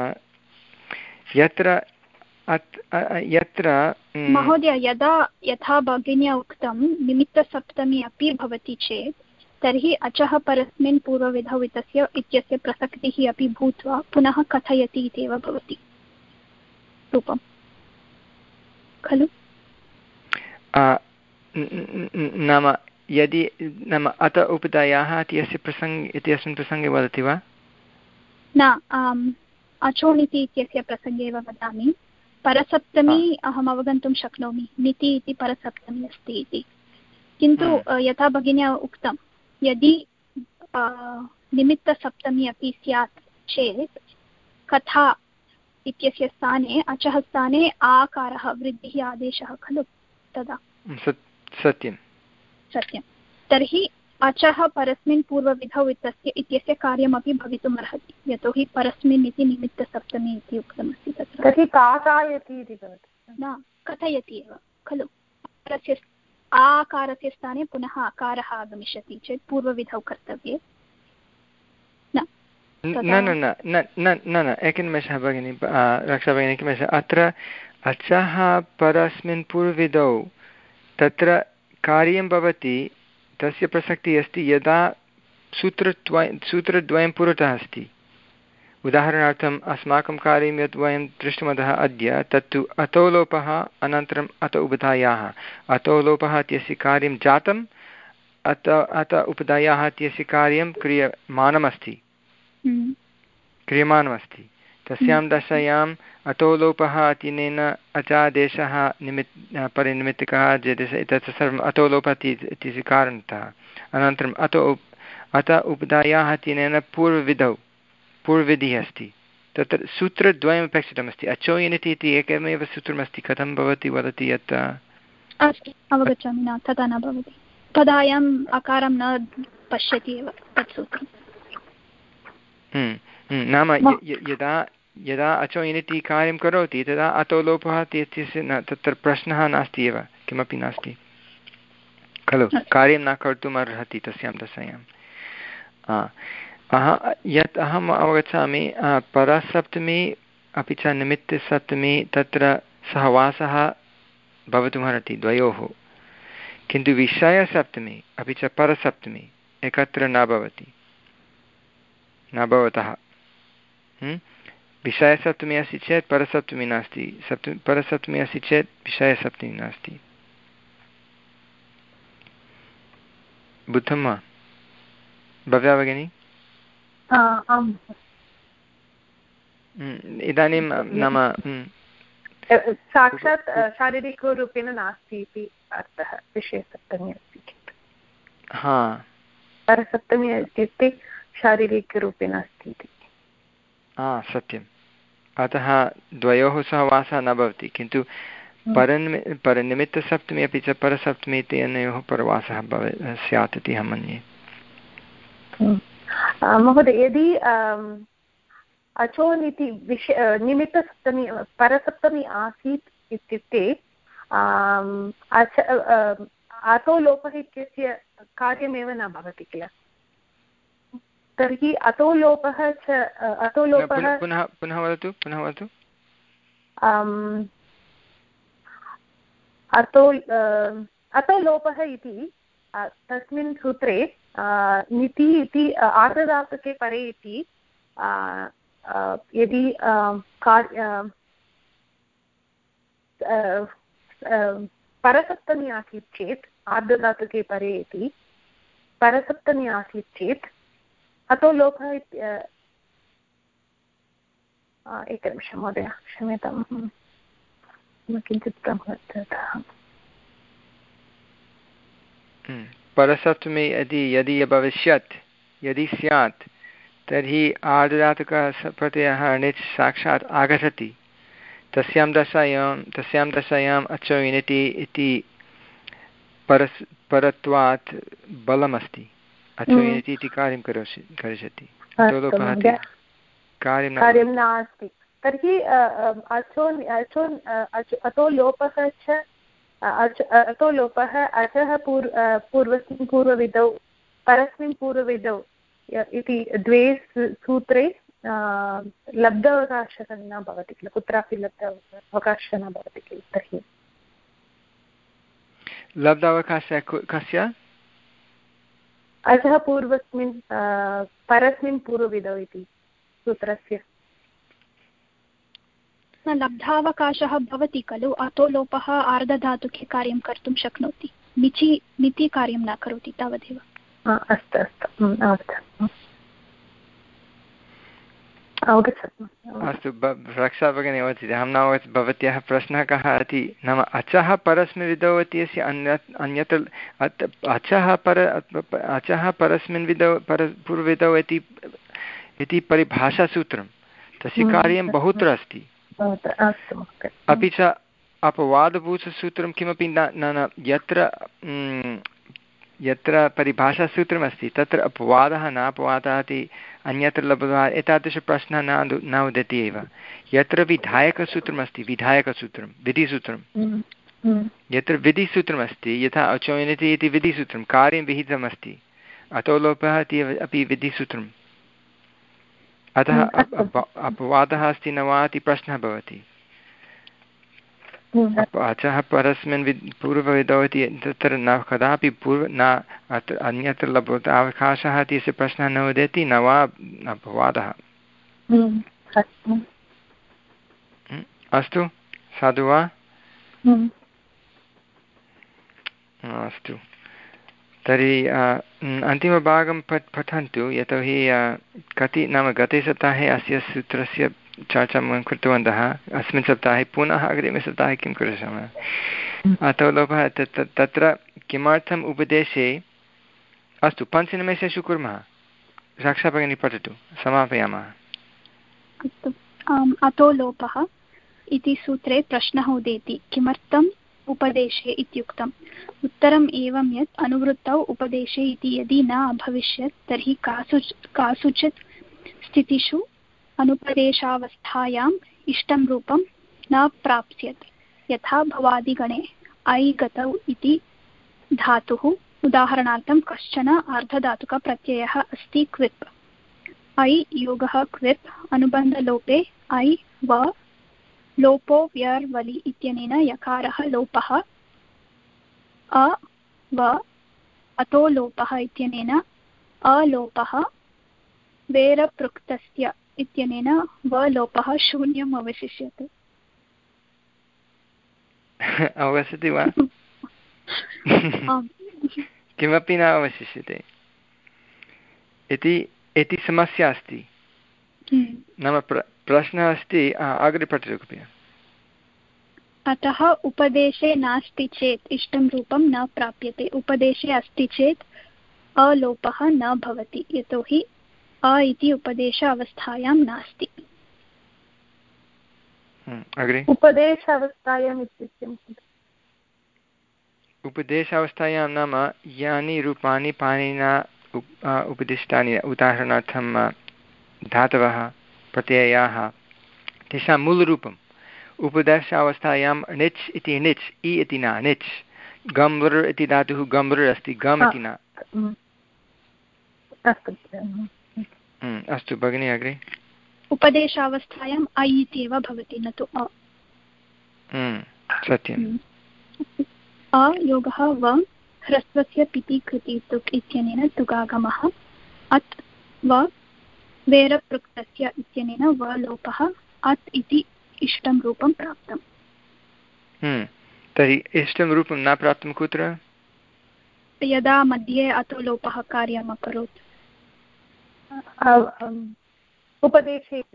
यत्र यत्र महोदय यदा यथा भगिन्या उक्तं निमित्तसप्तमी अपि भवति चेत् तर्हि अचः परस्मिन् पूर्वविधौ इत्यस्य इत्यस्य प्रसक्तिः अपि भूत्वा पुनः कथयति इत्येव भवति रूपं खलु नाम यदि नाम अत उपधायाः इत्यस्य प्रसङ्गे इत्यस्मिन् प्रसङ्गे वदति वा न अचोनिति इत्यस्य प्रसङ्गे एव वदामि परसप्तमी अहम् अवगन्तुं शक्नोमि निति इति परसप्तमी अस्ति इति किन्तु यथा भगिन्या उक्तं यदि निमित्तसप्तमी अपि स्यात् चेत् कथा इत्यस्य स्थाने अचः स्थाने आकारः वृद्धिः आदेशः खलु तदा सत्यं सत्यं तर्हि अचः परस्मिन् पूर्वविधौ इत्यस्य इत्यस्य कार्यमपि भवितुम् अर्हति यतोहि परस्मिन् इति निमित्तसप्तमी इति उक्तमस्ति तत्र तर्हि काकायति इति भवति न कथयति एव खलु परस्य आकारस्य स्थाने पुनः अकारः आगमिष्यति चेत् पूर्वविधौ कर्तव्ये न न न न न एकनिमेषः भगिनि रक्षा भगिनी एकनिमेषः अत्र अचः परस्मिन् पूर्वविधौ तत्र कार्यं भवति तस्य प्रसक्तिः अस्ति यदा सूत्रद्वयं सूत्रद्वयं पुरतः अस्ति उदाहरणार्थम् अस्माकं कार्यं यत् वयं दृष्टवन्तः अद्य तत्तु अतो लोपः अनन्तरम् अत उपधायाः अतो लोपः इत्यस्य कार्यं जातम् अत अत उपधायाः इत्यस्य कार्यं क्रियमाणमस्ति क्रियमाणमस्ति तस्यां दशायाम् अतो लोपः इत्यनेन अचादेशः निमित् परिनिमित्तकः जदेश एतत् सर्वम् अतो लोपः इत्यस्य कारणतः अनन्तरम् अतो अत उपधायाः इत्यनेन पूर्वविधौ पूर्वविधिः अस्ति तत्र सूत्रद्वयम् अपेक्षितमस्ति अचोयनिति इति एकमेव सूत्रमस्ति कथं भवति वदति यत् अस्ति अवगच्छामि न तथा न भवति पदायाम् अकारं न पश्यति एव तत् सूत्रं नाम यदा यदा अचोयनिति कार्यं करोति तदा अतो लोपः इत्यस्य न तत्र प्रश्नः नास्ति एव किमपि नास्ति खलु कार्यं न कर्तुम् अर्हति तस्यां दशायां यत् अहम् अवगच्छामि परसप्तमी अपि च निमित्तसप्तमी तत्र सहवासः भवितुमर्हति द्वयोः किन्तु विषयसप्तमी अपि च परसप्तमी एकत्र न भवति न भवतः विषयसप्तमी अस्ति चेत् परसप्तमी नास्ति सप्तमी परसप्तमी अस्ति चेत् विषयसप्तमी नास्ति बुद्धं वा भव्या भगिनी इदानीं नाम साक्षात् शारीरिकरूपेण नास्ति इति अर्थः विषयसप्तमी अस्ति चेत् हा परसप्तमी इत्युक्ते शारीरिकरूपेण अस्ति इति हा सत्यम् अतः द्वयोः सहवासः न भवति किन्तु परनिमि परनिमित्तसप्तमी अपि च परसप्तमी इति अनयोः परवासः भवेत् स्यात् इति अहं मन्ये महोदय यदि अचोनिति विष निमित्तसप्तमी परसप्तमी आसीत् इत्युक्ते अतो लोपः इत्यस्य कार्यमेव न भवति किल तर्हि अतो लोपः च अतो लोपः पुनः पुनः वदतु पुनः वदतु अतो अतो लोपः इति तस्मिन् सूत्रे निति इति आर्धधातुके परे इति यदि परसप्तमी आसीत् चेत् आर्धधातुके परे इति परसप्तमी आसीत् चेत् अतो लोपः एकनिमिषं महोदय क्षम्यतां किञ्चित् प्रभवतः परसप्तमी यदि यदि भविष्यत् यदि स्यात् तर्हि आर्धधातुकः प्रत्ययः णिच् साक्षात् आगच्छति तस्यां दशायां तस्यां दशायाम् अचो इनिति इति परस् परत्वात् बलमस्ति अचोयति इति कार्यं करोषि करिष्यति लोपः कार्यं कार्यं नास्ति तर्हि अचो अचो अतो लोपः च अतो लोपः अचः पूर् पूर्वस्मिन् पूर्वविधौ परस्मिन् पूर्वविधौ इति द्वे सूत्रे लब्धावकाशः न भवति किल कुत्रापि लब्धावकाशः न भवति किल तर्हि लब्धावकाशः कस्य अतः पूर्वस्मिन् परस्मिन् पूर्वविधौ इति सूत्रस्य न लब्धावकाशः भवति खलु अतो लोपः आर्धधातुके कार्यं कर्तुं शक्नोति निचि निति कार्यं न करोति तावदेव अस्तु अस्तु अवगच्छतु अस्तु रक्षा भगिनी वदति अहं न अवगच्छामि भवत्याः प्रश्नः कः इति नाम अचः परस्मिन् विधौ इत्यस्य अन्यत् अन्यत्र अचः पर अचः परस्मिन् विधौ पर पूर्वविधौ इति इति परिभाषासूत्रं तस्य कार्यं बहुत्र अस्ति अपि च अपवादभूतसूत्रं किमपि न न यत्र यत्र परिभाषासूत्रमस्ति तत्र अपवादः न अपवादः इति अन्यत्र लब्ध्वा एतादृशप्रश्नः न न उदेति एव यत्र विधायकसूत्रमस्ति विधायकसूत्रं विधिसूत्रं यत्र विधिसूत्रमस्ति यथा अचोयनति इति विधिसूत्रं कार्यं विहितमस्ति अतो लोपः इति अपि विधिसूत्रम् अतः अपवादः अस्ति न वा इति प्रश्नः भवति अचः परस्मिन् विद् पूर्वविधौ इति तत्र न कदापि पूर्व न अत्र अन्यत्र लभ्यते अवकाशः इति अस्य प्रश्नः न उदेति न वा अपवादः अस्तु साधु वा अस्तु तर्हि अन्तिमभागं पठ पठन्तु यतोहि कति नाम गते सप्ताहे अस्य सूत्रस्य चर्चां कृतवन्तः अस्मिन् सप्ताहे पुनः अग्रिमसप्ताहे किं करिष्यामः अतो लोपः तत्र किमर्थम् उपदेशे अस्तु पञ्चनिमेषेषु कुर्मः रक्षा भगिनी पठतु समापयामः अस्तु अतो लोपः इति सूत्रे प्रश्नः उदेति किमर्थम् उपदेशे इत्युक्तम् उत्तरम् एवं यत् अनुवृत्तौ उपदेशे इति यदि न अभविष्यत् तर्हि कासु कासुचित् स्थितिषु अनुपदेशावस्थायाम् इष्टं रूपं न प्राप्स्यते यथा भवादिगणे ऐ गतौ इति धातुः उदाहरणार्थं कश्चन अर्धधातुकप्रत्ययः अस्ति क्विप् ऐ योगः क्विप् अनुबन्धलोपे ऐ व लोपो व्यर्वलि इत्यनेन यकारः लोपः अ व अतो लोपः इत्यनेन अलोपः वेरपृक्तस्य इत्यनेन व लोपः शून्यम् अवशिष्यते अवगच्छति वा किमपि न अवशिष्यते इति इति समस्या अस्ति नाम प्र प्रश्नः अस्ति अग्रे पठतु कृपया अतः उपदेशे नास्ति चेत् इष्टं रूपं न प्राप्यते उपदेशे अस्ति चेत् अलोपः न भवति यतोहि अ इति उपदेश अवस्थायां नास्ति अग्रे उपदेश अवस्थायाम् इत्युक्ते उपदेशावस्थायां नाम यानि रूपाणि पाणिना उपदिष्टानि उदाहरणार्थं धातवः प्रत्ययाः तेषां मूलरूपम् उपदेशावस्थायां णिच् इति णिच् इ इति न णिच् गम्बृ इति धातुः गम्बृ अस्ति गम् इति न अस्तु भगिनी अग्रे उपदेशावस्थायाम् ऐ इति एव भवति न तु अ सत्यम् अ योगः व ह्रस्वस्य पिति कृति तुक् इत्यनेन तुगागमः अत् व वेरपृक्तस्य इत्यनेन व लोपः अत् इति इष्टं रूपं प्राप्तम् तर्हि इष्टं रूपं न प्राप्तं कुत्र यदा मध्ये अतो लोपः कार्यम् अकरोत् उपदेशे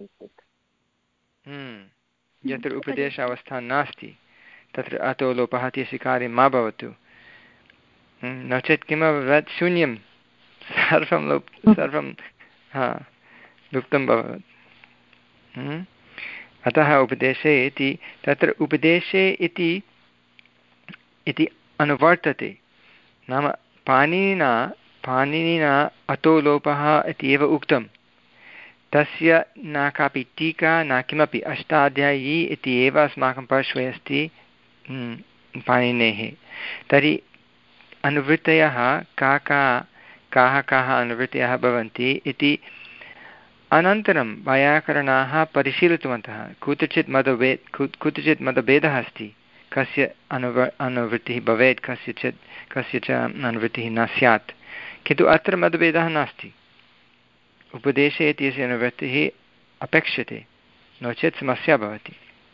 यत्र उपदेशावस्था नास्ति तत्र अतो लोपः इत्यस्य कार्यं मा भवतु नो चेत् किमभवत् शून्यं सर्वं लोप सर्वं हा लुप्तं भवत् अतः उपदेशे इति तत्र उपदेशे इति इति अनुवर्तते नाम पाणिनिना पाणिनिना अतो लोपः इति एव उक्तं, तस्य न कापि टीका न किमपि, अष्टाध्यायी इति एव अस्माकं पार्श्वे अस्ति पाणिनेः। तर्हि अनुवृत्तयः का का काः काः अनुवृत्तयः भवन्ति इति अनन्तरं वैयाकरणाः परिशीलितवन्तः। कुत्रचित् मतभेद कुत्रचित् मतभेदः अस्ति, कस्य अनुव अनुवृत्तिः भवेत्, कस्यचित् कस्य च अनुवृत्तिः न स्यात्, किन्तु अत्र मतभेदः नास्ति। उपदेशे इत्यस्य अनुवृत्तिः अपेक्ष्यते, नो चेत् समस्या भवति,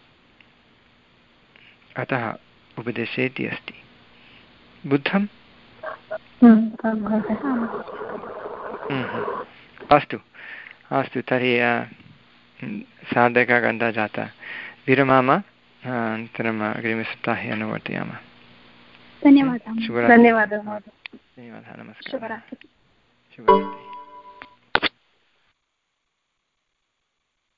अतः उपदेशे इति अस्ति। बुद्धम्? अस्तु अस्तु, तर्हि सार्धैकघण्टा जाता, विरमामः, अनन्तरम् अग्रिमसप्ताहे अनुवर्तयामः। धन्यवादः। धन्यवादः। धन्यवादः, नमस्कारः, शुभरात्रिः।